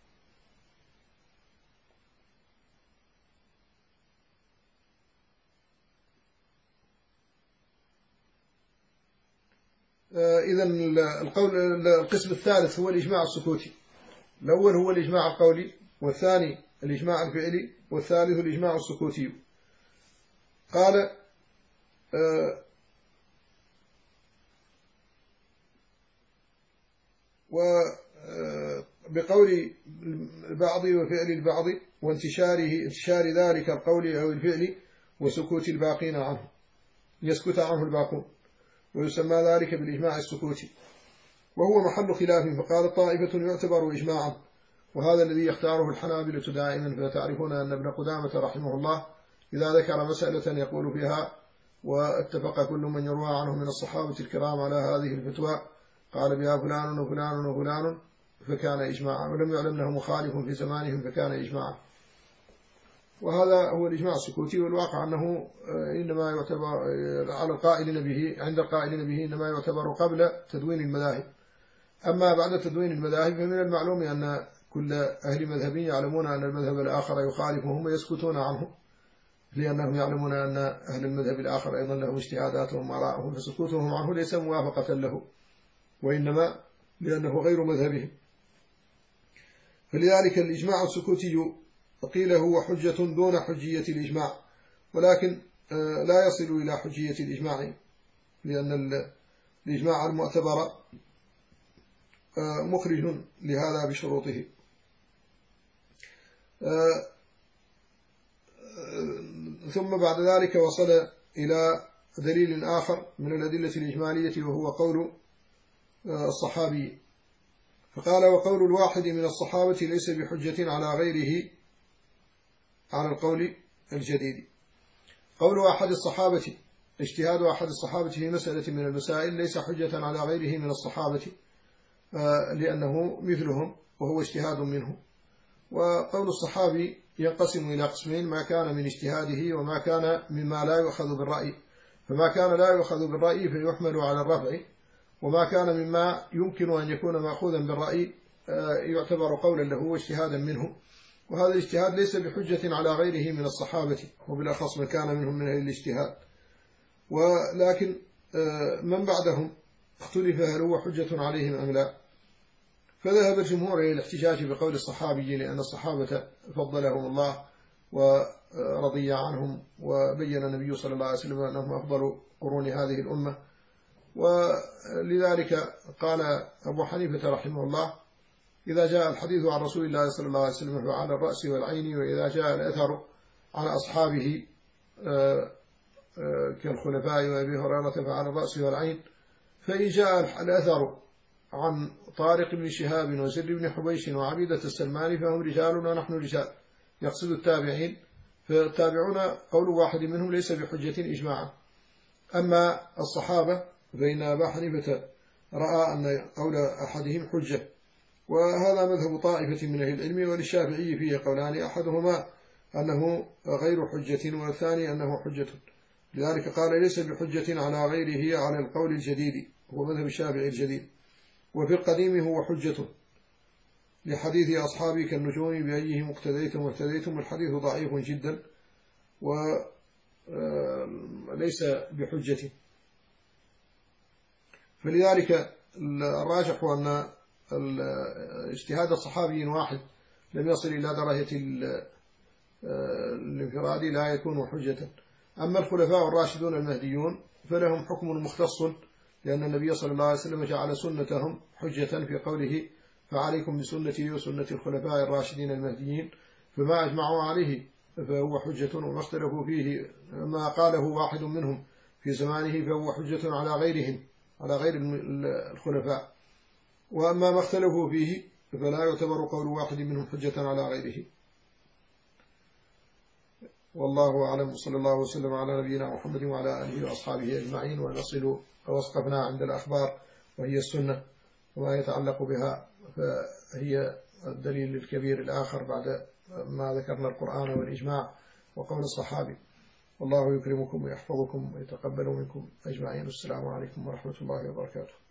إذا القول القسم الثالث هو الإجماع السكوتي، الأول هو الإجماع القولي، والثاني الإجماع الفعلي، والثالث الإجماع السكوتي. قال وبقول البعض وفعل البعض وانتشاره انتشار ذلك القول أو الفعل وسكوت الباقين عنه، يسكت عنه الباقون، ويسمى ذلك بالإجماع السكوتي، وهو محل خلاف، فقال طائفة يعتبر إجماعا، وهذا الذي يختاره الحنابلة دائما، فتعرفون أن ابن قدامة رحمه الله إذا ذكر مسألة يقول فيها واتفق كل من يروى عنه من الصحابة الكرام على هذه الفتوى قال بها فلان وفلان وفلان فكان إجماعا، ولم يعلم له مخالف في زمانهم فكان إجماعا. وهذا هو الإجماع السكوتي، والواقع أنه إنما يعتبر على القائلين به عند القائلين به إنما يعتبر قبل تدوين المذاهب، أما بعد تدوين المذاهب فمن المعلوم أن كل أهل مذهب يعلمون أن المذهب الآخر يخالفهم ويسكتون عنه، لأنهم يعلمون أن أهل المذهب الآخر أيضا لهم اجتهاداتهم وآراءهم، فسكوتهم عنه ليس موافقة له، وإنما لأنه غير مذهبهم. فلذلك الإجماع السكوتي قيل هو حجة دون حجية الإجماع، ولكن لا يصل إلى حجية الإجماع، لأن الإجماع المعتبر مخرج لهذا بشروطه. ثم بعد ذلك وصل إلى دليل آخر من الأدلة الإجمالية، وهو قول الصحابي، فقال وقول الواحد من الصحابة ليس بحجة على غيره على القول الجديد. قول أحد الصحابة اجتهاد أحد الصحابة في مسألة من المسائل ليس حجة على غيره من الصحابة، لأنه مثلهم وهو اجتهاد منه. وقول الصحابي ينقسم إلى قسمين: ما كان من اجتهاده وما كان مما لا يؤخذ بالرأي، فما كان لا يؤخذ بالرأي فيحمل على الرفع، وما كان مما يمكن أن يكون مأخوذا بالرأي يعتبر قولا له واجتهادا منه. وهذا الاجتهاد ليس بحجة على غيره من الصحابة، وبالأخص من كان منهم من أهل الاجتهاد. ولكن من بعدهم اختلف هل هو حجة عليهم أم لا، فذهب الجمهور إلى الاحتجاج بقول الصحابي، لأن الصحابة فضلهم الله ورضي عنهم، وبين النبي صلى الله عليه وسلم أنهم أفضل قرون هذه الأمة. ولذلك قال أبو حنيفة رحمه الله: إذا جاء الحديث عن رسول الله صلى الله عليه وسلم فعلى الرأس والعين، وإذا جاء الأثر عن أصحابه كالخلفاء وأبي هريرة فعلى الرأس والعين. فإن جاء الأثر عن طارق بن شهاب وزر بن حبيش وعبيدة السلمان فهم رجال ونحن رجال، يقصد التابعين، فالتابعون قول واحد منهم ليس بحجة إجماعا. أما الصحابة فإن أبا حنيفة رأى أن قول أحدهم حجة، وهذا مذهب طائفة من أهل العلم. وللشافعي فيه قولان: أحدهما أنه غير حجة، والثاني أنه حجة. لذلك قال ليس بحجة على غيره على القول الجديد، هو مذهب الشافعي الجديد. وفي القديم هو حجة لحديث أصحابي كالنجوم بأيهم اقتديتم واهتديتم، الحديث ضعيف جدا وليس بحجة. فلذلك الراجح هو أن اجتهاد الصحابي واحد لم يصل إلى درجة الانفراد لا يكون حجة. أما الخلفاء الراشدون المهديون فلهم حكم مختص، لأن النبي صلى الله عليه وسلم جعل سنتهم حجة في قوله فعليكم بسنتي وسنة الخلفاء الراشدين المهديين، فما أجمعوا عليه فهو حجة، وما اختلفوا فيه ما قاله واحد منهم في زمانه فهو حجة على غيرهم على غير الخلفاء. وأما ما اختلفوا فيه فلا يعتبر قول واحد منهم حجة على غيره. والله أعلم، صلى الله وسلم على نبينا محمد وعلى آله وأصحابه أجمعين. ونصل ووصفنا عند الأخبار وهي السنة وما يتعلق بها، فهي الدليل الكبير الآخر بعد ما ذكرنا القرآن والإجماع وقول الصحابي. والله يكرمكم ويحفظكم ويتقبل منكم أجمعين. السلام عليكم ورحمة الله وبركاته.